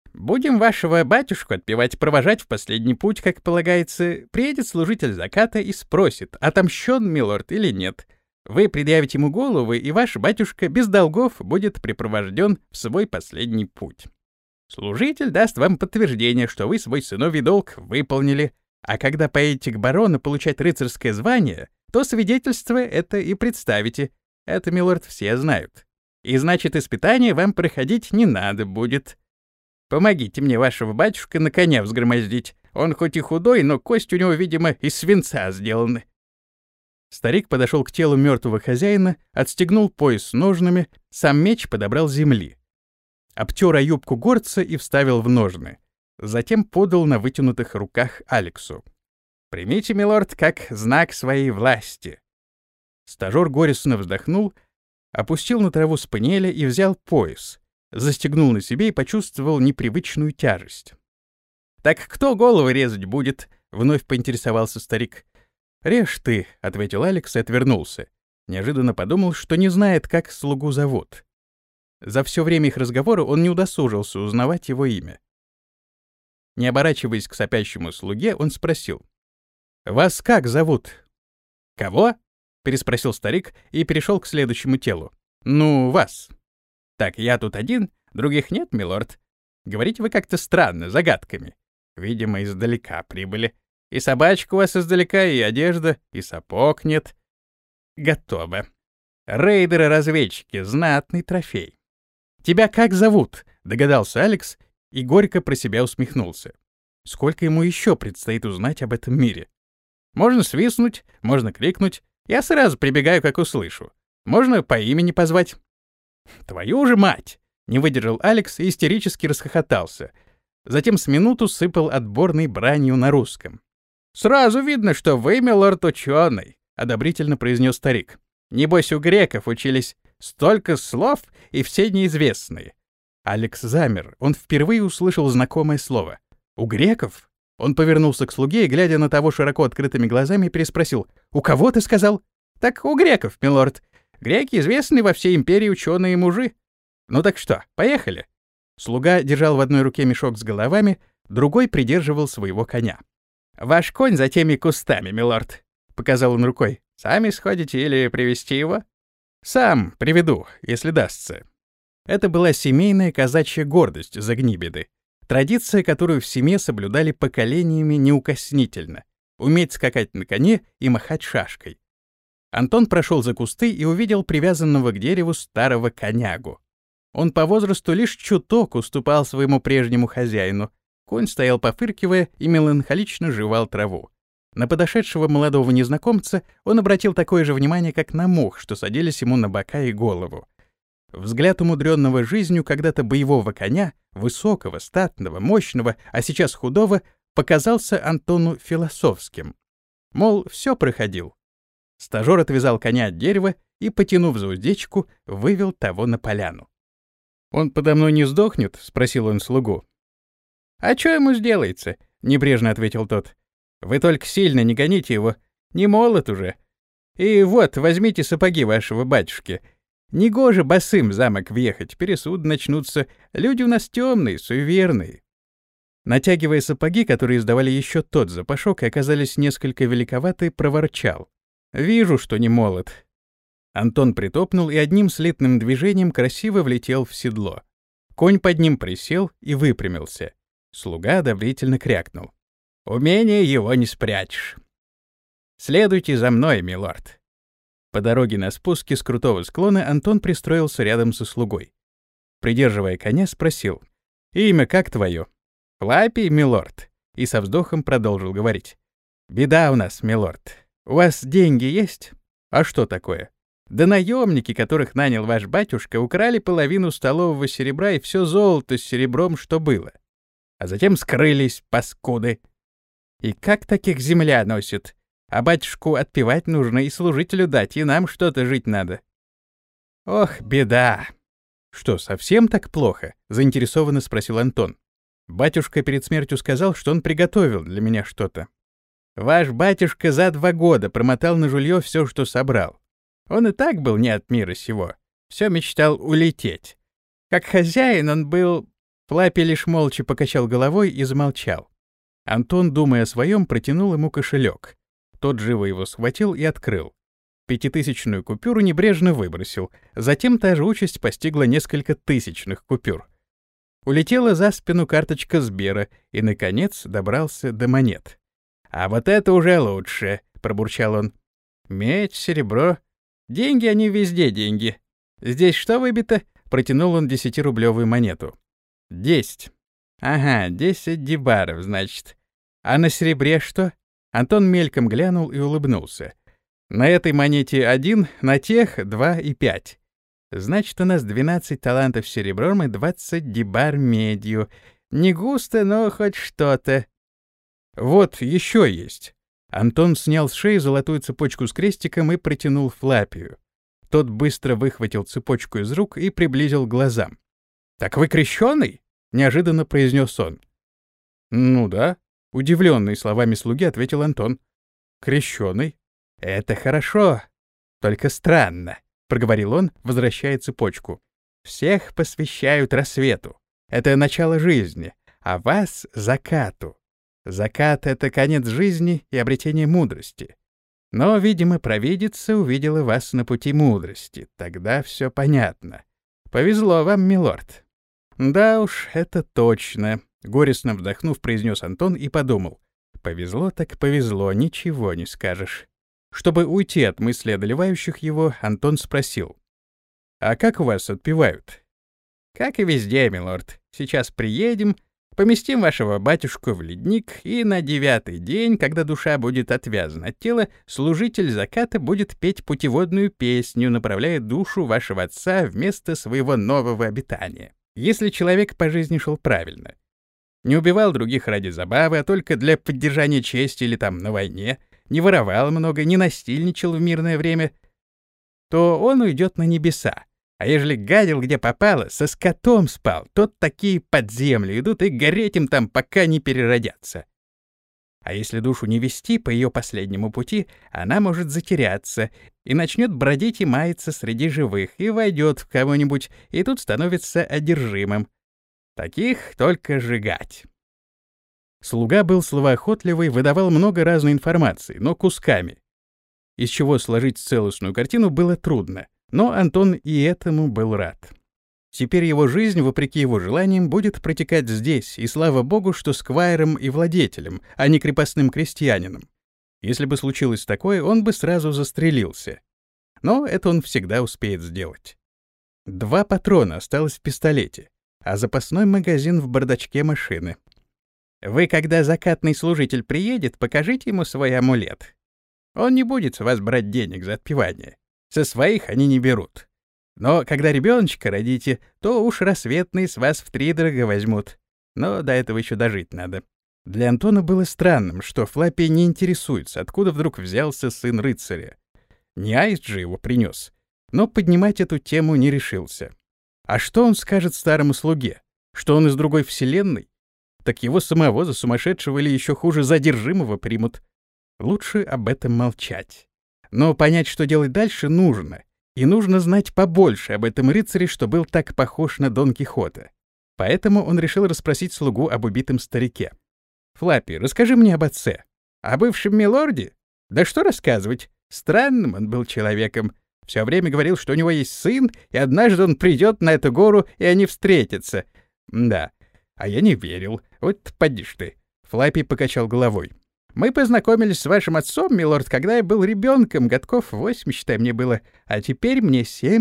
Будем вашего батюшку отпевать, провожать в последний путь, как полагается. Приедет служитель заката и спросит, отомщен милорд или нет. Вы предъявите ему головы, и ваш батюшка без долгов будет припровожден в свой последний путь. Служитель даст вам подтверждение, что вы свой сыновий долг выполнили, а когда поедете к барону получать рыцарское звание, то свидетельство это и представите. Это, милорд, все знают. И значит, испытание вам проходить не надо будет. Помогите мне вашего батюшка на коня взгромоздить. Он хоть и худой, но кости у него, видимо, из свинца сделаны. Старик подошел к телу мертвого хозяина, отстегнул пояс с ножнами, сам меч подобрал с земли. Обтер о юбку горца и вставил в ножны. Затем подал на вытянутых руках Алексу. «Примите, милорд, как знак своей власти». Стажёр горестно вздохнул, опустил на траву спаниеля и взял пояс, застегнул на себе и почувствовал непривычную тяжесть. «Так кто головы резать будет?» — вновь поинтересовался старик. «Режь ты», — ответил Алекс и отвернулся. Неожиданно подумал, что не знает, как слугу зовут. За все время их разговора он не удосужился узнавать его имя. Не оборачиваясь к сопящему слуге, он спросил: «Вас как зовут?» «Кого?» — переспросил старик и перешел к следующему телу. «Ну, вас». «Так, я тут один, других нет, милорд. Говорите вы как-то странно, загадками. Видимо, издалека прибыли. И собачка у вас издалека, и одежда, и сапог нет. Готово. Рейдеры-разведчики, знатный трофей». «Тебя как зовут?» — догадался Алекс и горько про себя усмехнулся. Сколько ему еще предстоит узнать об этом мире? Можно свистнуть, можно крикнуть. Я сразу прибегаю, как услышу. Можно по имени позвать. «Твою же мать!» — не выдержал Алекс и истерически расхохотался. Затем с минуту сыпал отборной бранью на русском. «Сразу видно, что вы, милорд, ученый», — одобрительно произнес старик. «Небось, у греков учились столько слов, и все неизвестные». Алекс замер. Он впервые услышал знакомое слово. «У греков?» Он повернулся к слуге и, глядя на того широко открытыми глазами, переспросил: «У кого ты сказал?» «Так у греков, милорд. Греки известны во всей империи ученые мужи. Ну так что, поехали?» Слуга держал в одной руке мешок с головами, другой придерживал своего коня. «Ваш конь за теми кустами, милорд», — показал он рукой. «Сами сходите или привезти его?» «Сам приведу, если дастся». Это была семейная казачья гордость Загнибеды, традиция, которую в семье соблюдали поколениями неукоснительно — уметь скакать на коне и махать шашкой. Антон прошел за кусты и увидел привязанного к дереву старого конягу. Он по возрасту лишь чуток уступал своему прежнему хозяину. Конь стоял пофыркивая и меланхолично жевал траву. На подошедшего молодого незнакомца он обратил такое же внимание, как на мух, что садились ему на бока и голову. Взгляд умудренного жизнью когда-то боевого коня, высокого, статного, мощного, а сейчас худого, показался Антону философским. Мол, все проходил. Стажёр отвязал коня от дерева и, потянув за уздечку, вывел того на поляну. «Он подо мной не сдохнет?» — спросил он слугу. «А что ему сделается?» — небрежно ответил тот. «Вы только сильно не гоните его, не молод уже. И вот, возьмите сапоги вашего батюшки. Негоже босым в замок въехать, пересуды начнутся. Люди у нас темные, суеверные». Натягивая сапоги, которые издавали еще тот запашок и оказались несколько великоваты, проворчал: «Вижу, что не молод». Антон притопнул и одним слитным движением красиво влетел в седло. Конь под ним присел и выпрямился. Слуга одобрительно крякнул. «Умение его не спрячешь. Следуйте за мной, милорд». По дороге на спуске с крутого склона Антон пристроился рядом со слугой. Придерживая коня, спросил: «Имя как твое?» «Лапий, милорд», и со вздохом продолжил говорить. «Беда у нас, милорд. У вас деньги есть? А что такое? Да наемники, которых нанял ваш батюшка, украли половину столового серебра и все золото с серебром, что было. А затем скрылись, паскуды. И как таких земля носит? А батюшку отпевать нужно и служителю дать, и нам что-то жить надо. Ох, беда!» «Что, совсем так плохо?» — заинтересованно спросил Антон. «Батюшка перед смертью сказал, что он приготовил для меня что-то». «Ваш батюшка за 2 года промотал на жулье все, что собрал. Он и так был не от мира сего, все мечтал улететь. Как хозяин он был Флаппи лишь молча покачал головой и замолчал. Антон, думая о своем, протянул ему кошелек. Тот живо его схватил и открыл. 5000-ную купюру небрежно выбросил. Затем та же участь постигла несколько тысячных купюр. Улетела за спину карточка Сбера и, наконец, добрался до монет. «А вот это уже лучше», — пробурчал он. «Медь, серебро. Деньги, они везде деньги. Здесь что выбито?» — протянул он 10-рублевую монету. 10. Ага, 10 дибаров, значит. А на серебре что? Антон мельком глянул и улыбнулся. На этой монете 1, на тех 2 и 5. Значит, у нас 12 талантов серебром и 20 дибар медью. Не густо, но хоть что-то. Вот еще есть. Антон снял с шеи золотую цепочку с крестиком и протянул Флаппию. Тот быстро выхватил цепочку из рук и приблизил к глазам. «Так вы крещеный?» — неожиданно произнес он. «Ну да», — удивленный словами слуги ответил Антон. «Крещеный? Это хорошо, только странно», — проговорил он, возвращая цепочку. «Всех посвящают рассвету. Это начало жизни, а вас — закату. Закат — это конец жизни и обретение мудрости. Но, видимо, провидица увидела вас на пути мудрости. Тогда все понятно. Повезло вам, милорд». «Да уж, это точно», — горестно вздохнув, произнес Антон и подумал. «Повезло так повезло, ничего не скажешь». Чтобы уйти от мысли одолевающих его, Антон спросил. «А как у вас отпевают?» «Как и везде, милорд. Сейчас приедем, поместим вашего батюшку в ледник, и на 9-й день, когда душа будет отвязана от тела, служитель заката будет петь путеводную песню, направляя душу вашего отца в место своего нового обитания. Если человек по жизни шел правильно, не убивал других ради забавы, а только для поддержания чести или там на войне, не воровал много, не настильничал в мирное время, то он уйдет на небеса. А ежели гадил где попало, со скотом спал, тот такие под землю идут и гореть им там, пока не переродятся. А если душу не вести по ее последнему пути, она может затеряться и начнет бродить и маяться среди живых, и войдет в кого-нибудь, и тут становится одержимым. Таких только сжигать». Слуга был словоохотливый, выдавал много разной информации, но кусками, из чего сложить целостную картину было трудно, но Антон и этому был рад. Теперь его жизнь, вопреки его желаниям, будет протекать здесь, и слава богу, что сквайром и владетелем, а не крепостным крестьянином. Если бы случилось такое, он бы сразу застрелился. Но это он всегда успеет сделать. 2 патрона осталось в пистолете, а запасной магазин в бардачке машины. Вы, когда закатный служитель приедет, покажите ему свой амулет. Он не будет с вас брать денег за отпевание. Со своих они не берут. Но когда ребеночка родите, то уж рассветные с вас втридорога возьмут. Но до этого еще дожить надо. Для Антона было странным, что Флаппи не интересуется, откуда вдруг взялся сын рыцаря. Не Аист же его принес. Но поднимать эту тему не решился. А что он скажет старому слуге? Что он из другой вселенной? Так его самого за сумасшедшего или еще хуже задержимого примут. Лучше об этом молчать. Но понять, что делать дальше, нужно. И нужно знать побольше об этом рыцаре, что был так похож на Дон Кихота. Поэтому он решил расспросить слугу об убитом старике. «Флаппи, расскажи мне об отце». «О бывшем милорде? Да что рассказывать? Странным он был человеком. Все время говорил, что у него есть сын, и однажды он придет на эту гору, и они встретятся. Да, а я не верил. Вот поди ж ты». Флаппи покачал головой. «Мы познакомились с вашим отцом, милорд, когда я был ребенком, годков 8, считай, мне было, а теперь мне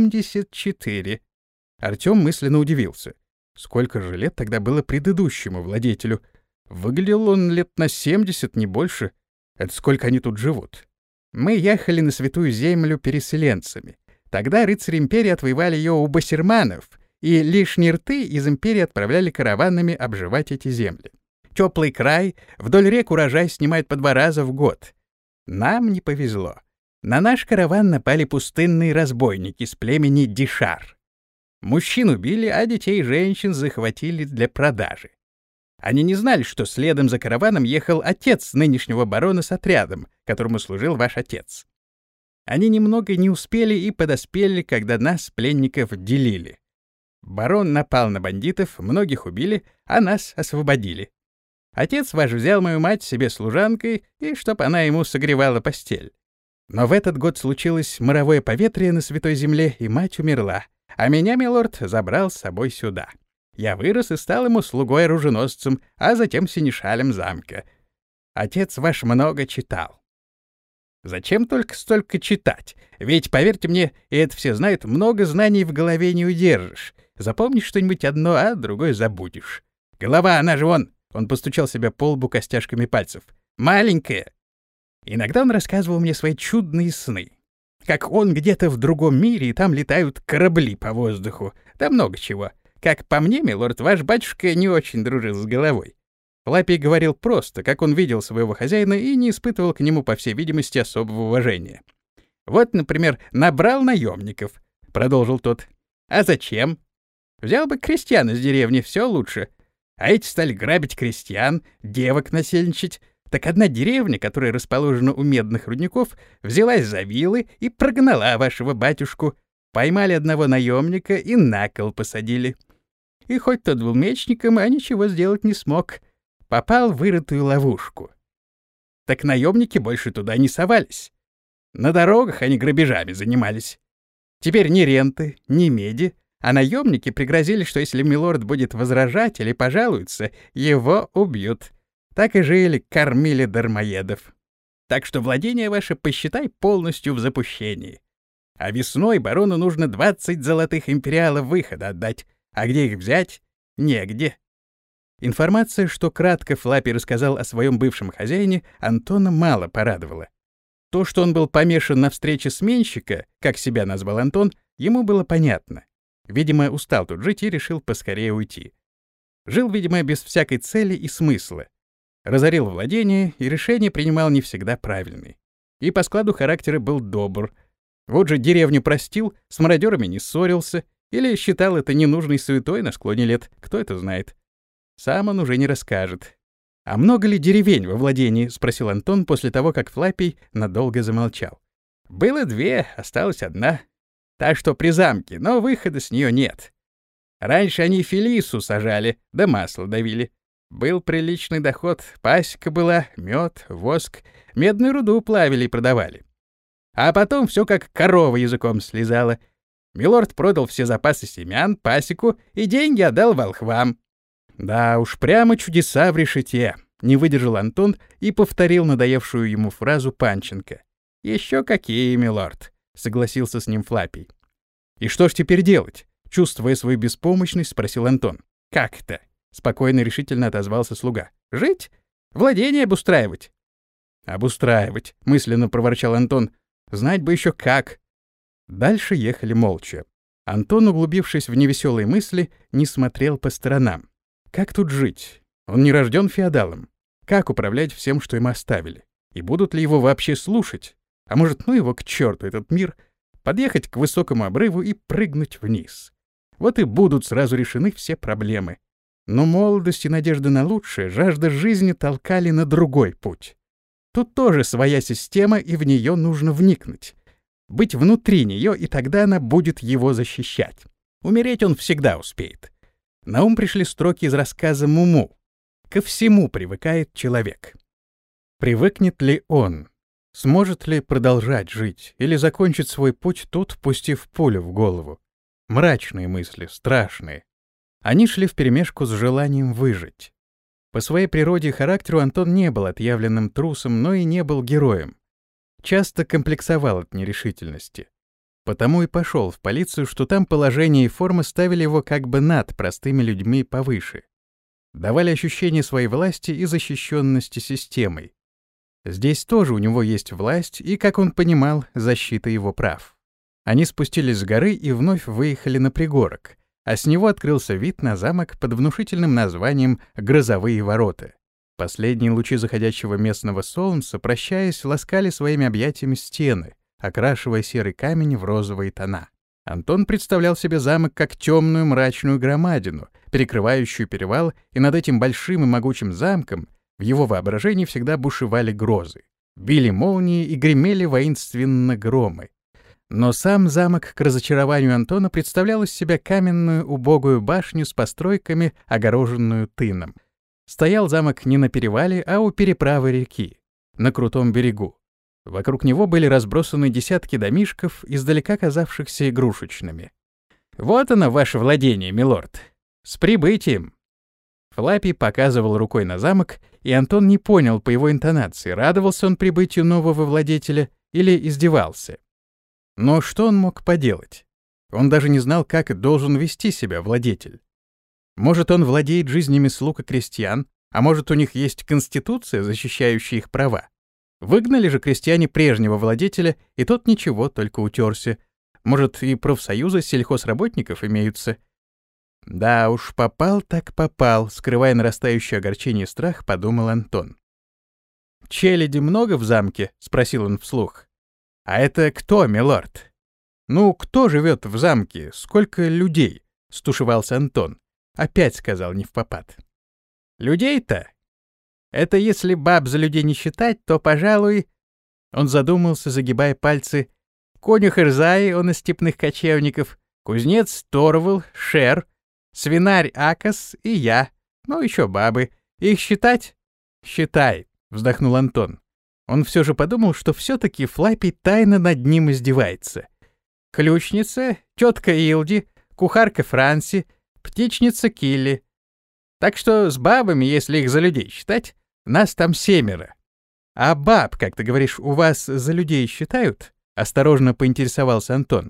74. Артем мысленно удивился. Сколько же лет тогда было предыдущему владетелю? Выглядел он лет на 70, не больше. Это сколько они тут живут? Мы ехали на Святую Землю переселенцами. Тогда рыцари империи отвоевали ее у басурманов, и лишние рты из империи отправляли караванами обживать эти земли. Теплый край, вдоль рек урожай снимают по 2 раза в год. Нам не повезло. На наш караван напали пустынные разбойники с племени Дишар. Мужчин убили, а детей и женщин захватили для продажи. Они не знали, что следом за караваном ехал отец нынешнего барона с отрядом, которому служил ваш отец. Они немного не успели и подоспели, когда нас, пленников, делили. Барон напал на бандитов, многих убили, а нас освободили. Отец ваш взял мою мать себе служанкой, и чтоб она ему согревала постель. Но в этот год случилось моровое поветрие на Святой Земле, и мать умерла, а меня, милорд, забрал с собой сюда. Я вырос и стал ему слугой-оруженосцем, а затем синешалем замка. Отец ваш много читал. Зачем только столько читать? Ведь, поверьте мне, и это все знают, много знаний в голове не удержишь. Запомнишь что-нибудь одно, а другое забудешь. Голова, она же вон... Он постучал себя по лбу костяшками пальцев. «Маленькая!» Иногда он рассказывал мне свои чудные сны. Как он где-то в другом мире, и там летают корабли по воздуху. Да много чего. Как по мне, милорд, ваш батюшка не очень дружил с головой. Флаппи говорил просто, как он видел своего хозяина и не испытывал к нему, по всей видимости, особого уважения. «Вот, например, набрал наемников», — продолжил тот. «А зачем? Взял бы крестьян из деревни, все лучше. А эти стали грабить крестьян, девок насельничать. Так одна деревня, которая расположена у медных рудников, взялась за вилы и прогнала вашего батюшку. Поймали одного наемника и на кол посадили. И хоть тот был мечником, а ничего сделать не смог. Попал в вырытую ловушку. Так наемники больше туда не совались. На дорогах они грабежами занимались. Теперь ни ренты, ни меди, а наемники пригрозили, что если милорд будет возражать или пожалуется, его убьют. Так и жили, кормили дармоедов. Так что владение ваше, посчитай, полностью в запущении. А весной барону нужно 20 золотых империалов выхода отдать. А где их взять? Негде. Информация, что кратко Флаппи рассказал о своем бывшем хозяине, Антона мало порадовала. То, что он был помешан на встрече сменщика, как себя назвал Антон, ему было понятно. Видимо, устал тут жить и решил поскорее уйти. Жил, видимо, без всякой цели и смысла. Разорил владение, и решения принимал не всегда правильные. И по складу характера был добр. Вот же деревню простил, с мародерами не ссорился, или считал это ненужной суетой на склоне лет, кто это знает. Сам он уже не расскажет. «А много ли деревень во владении?» — спросил Антон после того, как Флаппий надолго замолчал. «Было 2, осталась 1. Так что при замке, но выхода с нее нет. Раньше они фелису сажали, да масло давили. Был приличный доход, пасека была, мед, воск, медную руду плавили и продавали. А потом все как корова языком слезала. Милорд продал все запасы семян, пасеку и деньги отдал волхвам». «Да уж, прямо чудеса в решете», — не выдержал Антон и повторил надоевшую ему фразу Панченко. «Еще какие, милорд», — согласился с ним Флаппий. «И что ж теперь делать?» — чувствуя свою беспомощность, спросил Антон. «Как это?» — спокойно и решительно отозвался слуга. «Жить? Владение обустраивать?» «Обустраивать», — мысленно проворчал Антон. «Знать бы еще как». Дальше ехали молча. Антон, углубившись в невеселые мысли, не смотрел по сторонам. Как тут жить? Он не рожден феодалом. Как управлять всем, что им оставили? И будут ли его вообще слушать? А может, ну его к черту этот мир, подъехать к высокому обрыву и прыгнуть вниз? Вот и будут сразу решены все проблемы. Но молодость и надежда на лучшее, жажда жизни толкали на другой путь. Тут тоже своя система, и в нее нужно вникнуть. Быть внутри нее, и тогда она будет его защищать. Умереть он всегда успеет. На ум пришли строки из рассказа «Муму». Ко всему привыкает человек. Привыкнет ли он? Сможет ли продолжать жить? Или закончить свой путь тут, пустив пулю в голову? Мрачные мысли, страшные. Они шли вперемешку с желанием выжить. По своей природе и характеру Антон не был отъявленным трусом, но и не был героем. Часто комплексовал от нерешительности. Потому и пошел в полицию, что там положение и форма ставили его как бы над простыми людьми повыше. Давали ощущение своей власти и защищенности системой. Здесь тоже у него есть власть и, как он понимал, защита его прав. Они спустились с горы и вновь выехали на пригорок, а с него открылся вид на замок под внушительным названием «Грозовые ворота». Последние лучи заходящего местного солнца, прощаясь, ласкали своими объятиями стены, окрашивая серый камень в розовые тона. Антон представлял себе замок как темную мрачную громадину, перекрывающую перевал, и над этим большим и могучим замком в его воображении всегда бушевали грозы. Били молнии и гремели воинственно громы. Но сам замок, к разочарованию Антона, представлял из себя каменную убогую башню с постройками, огороженную тыном. Стоял замок не на перевале, а у переправы реки, на крутом берегу. Вокруг него были разбросаны десятки домишков, издалека казавшихся игрушечными. «Вот оно, ваше владение, милорд! С прибытием!» Флаппи показывал рукой на замок, и Антон не понял по его интонации, радовался он прибытию нового владетеля или издевался. Но что он мог поделать? Он даже не знал, как должен вести себя владетель. Может, он владеет жизнями слуг и крестьян, а может, у них есть конституция, защищающая их права. Выгнали же крестьяне прежнего владетеля, и тот ничего, только утерся. Может, и профсоюзы сельхозработников имеются. Да уж, попал так попал, скрывая нарастающее огорчение и страх, подумал Антон. «Челяди много в замке?» — спросил он вслух. «А это кто, милорд?» «Ну, кто живет в замке? Сколько людей?» — стушевался Антон. Опять сказал невпопад. «Людей-то? Это если баб за людей не считать, то, пожалуй...» Он задумался, загибая пальцы. «Конюх Ирзай, он из степных кочевников, кузнец Торвал, Шер, свинарь Акас и я, ну еще бабы. Их считать?» «Считай», — вздохнул Антон. Он все же подумал, что все-таки Флаппи тайно над ним издевается. «Ключница, тетка Илди, кухарка Франси, птичница Килли. Так что с бабами, если их за людей считать, нас там 7. А баб, как ты говоришь, у вас за людей считают?» — осторожно поинтересовался Антон.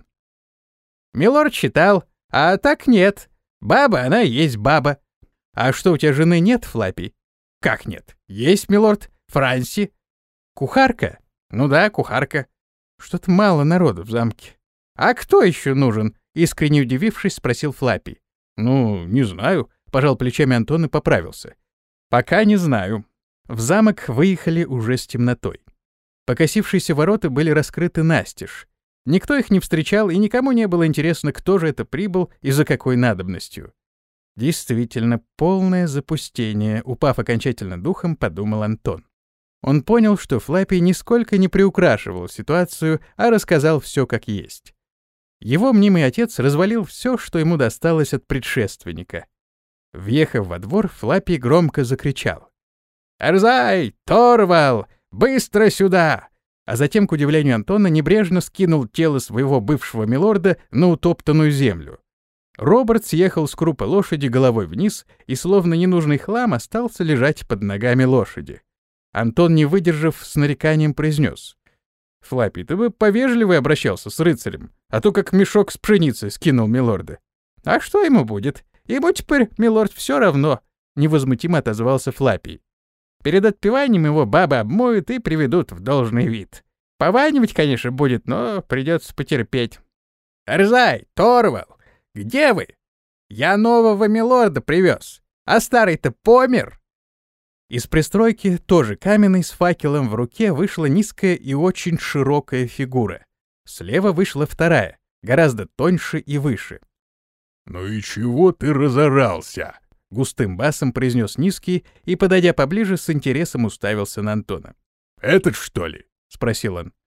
«Милорд считал, а так нет. Баба, она и есть баба. А что, у тебя жены нет, Флаппи?» «Как нет? Есть, милорд. Франси. Кухарка?» «Ну да, кухарка. Что-то мало народу в замке». «А кто еще нужен?» — искренне удивившись, спросил Флаппи. «Ну, не знаю», — пожал плечами Антон и поправился. «Пока не знаю». В замок выехали уже с темнотой. Покосившиеся ворота были раскрыты настежь. Никто их не встречал, и никому не было интересно, кто же это прибыл и за какой надобностью. Действительно, полное запустение, упав окончательно духом, подумал Антон. Он понял, что Флаппи нисколько не приукрашивал ситуацию, а рассказал все как есть. Его мнимый отец развалил все, что ему досталось от предшественника. Въехав во двор, Флаппи громко закричал: «Эрзай! Торвал! Быстро сюда!» А затем, к удивлению Антона, небрежно скинул тело своего бывшего милорда на утоптанную землю. Роберт съехал с крупа лошади головой вниз и, словно ненужный хлам, остался лежать под ногами лошади. Антон, не выдержав, с нареканием произнес: «Флаппи, ты бы повежливый обращался с рыцарем, а то как мешок с пшеницей скинул милорда». «А что ему будет? Ему теперь, милорд, все равно», — невозмутимо отозвался Флаппи. «Перед отпеванием его бабы обмоют и приведут в должный вид. Пованивать, конечно, будет, но придется потерпеть». «Эрзай, Торвал, где вы? Я нового милорда привез, а старый-то помер». Из пристройки, тоже каменной, с факелом в руке, вышла низкая и очень широкая фигура. Слева вышла вторая, гораздо тоньше и выше. «Ну и чего ты разорался?» — густым басом произнес низкий и, подойдя поближе, с интересом уставился на Антона. «Этот, что ли?» — спросил он.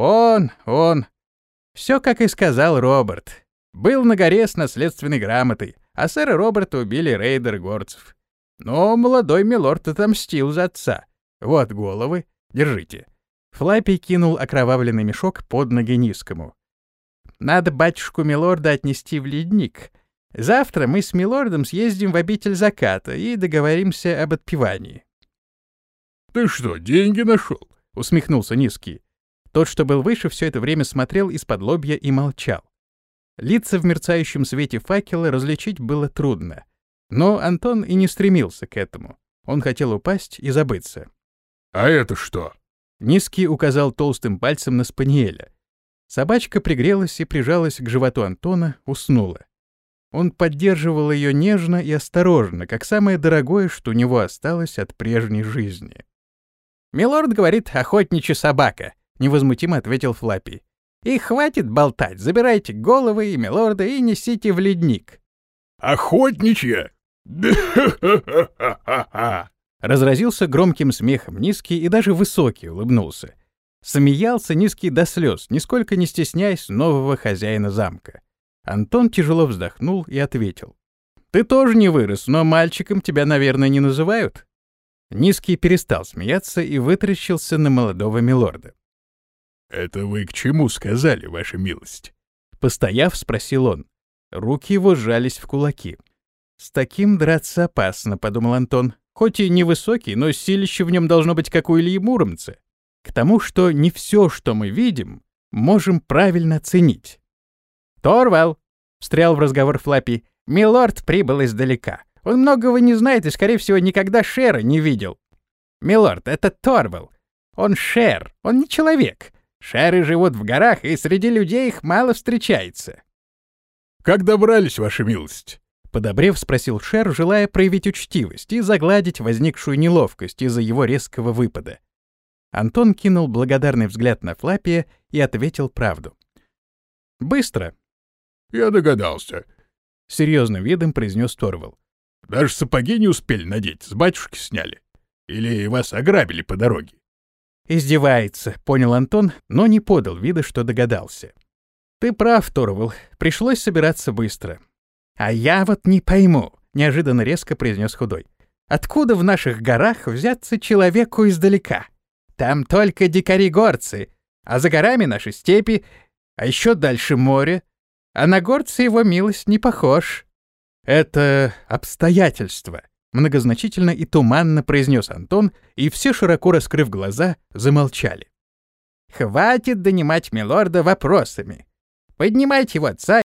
Он. Все, как и сказал Роберт. Был на горе с наследственной грамотой, а сэра Роберта убили рейдеры горцев. Но молодой милорд отомстил за отца. Вот головы, держите». Флаппи кинул окровавленный мешок под ноги низкому. «Надо батюшку милорда отнести в ледник. Завтра мы с милордом съездим в обитель заката и договоримся об отпевании». «Ты что, деньги нашел?» — усмехнулся низкий. Тот, что был выше, все это время смотрел из-под лобья и молчал. Лица в мерцающем свете факела различить было трудно. Но Антон и не стремился к этому. Он хотел упасть и забыться. «А это что?» Низкий указал толстым пальцем на спаниеля. Собачка пригрелась и прижалась к животу Антона, уснула. Он поддерживал ее нежно и осторожно, как самое дорогое, что у него осталось от прежней жизни. «Милорд говорит, охотничья собака», — невозмутимо ответил Флаппи. «И хватит болтать, забирайте головы и милорда и несите в ледник». «Охотничья? Разразился громким смехом низкий и даже высокий улыбнулся. Смеялся Низкий до слез, нисколько не стесняясь нового хозяина замка. Антон тяжело вздохнул и ответил: «Ты тоже не вырос, но мальчиком тебя, наверное, не называют?» Низкий перестал смеяться и вытаращился на молодого милорда. «Это вы к чему сказали, ваша милость?» Постояв, спросил он. Руки его сжались в кулаки. «С таким драться опасно», — подумал Антон. «Хоть и невысокий, но силище в нем должно быть, как у Ильи Муромца. К тому, что не все, что мы видим, можем правильно оценить». «Торвал!» — встрял в разговор Флаппи. «Милорд прибыл издалека. Он многого не знает и, скорее всего, никогда Шера не видел». «Милорд, это Торвал. Он Шер, он не человек. Шеры живут в горах, и среди людей их мало встречается». «Как добрались, ваша милость?» Подобрев, спросил Шер, желая проявить учтивость и загладить возникшую неловкость из-за его резкого выпада. Антон кинул благодарный взгляд на Флаппия и ответил правду. «Быстро!» «Я догадался», — серьезным видом произнес Торвал. «Даже сапоги не успели надеть, с батюшки сняли. Или вас ограбили по дороге?» «Издевается», — понял Антон, но не подал вида, что догадался. «Ты прав, Торвал, пришлось собираться быстро». «А я вот не пойму», — неожиданно резко произнес Худой. «Откуда в наших горах взяться человеку издалека? Там только дикари-горцы, а за горами наши степи, а еще дальше море, а на горца его милость не похож». «Это обстоятельства», — многозначительно и туманно произнес Антон, и все, широко раскрыв глаза, замолчали. «Хватит донимать милорда вопросами. Поднимайте его отца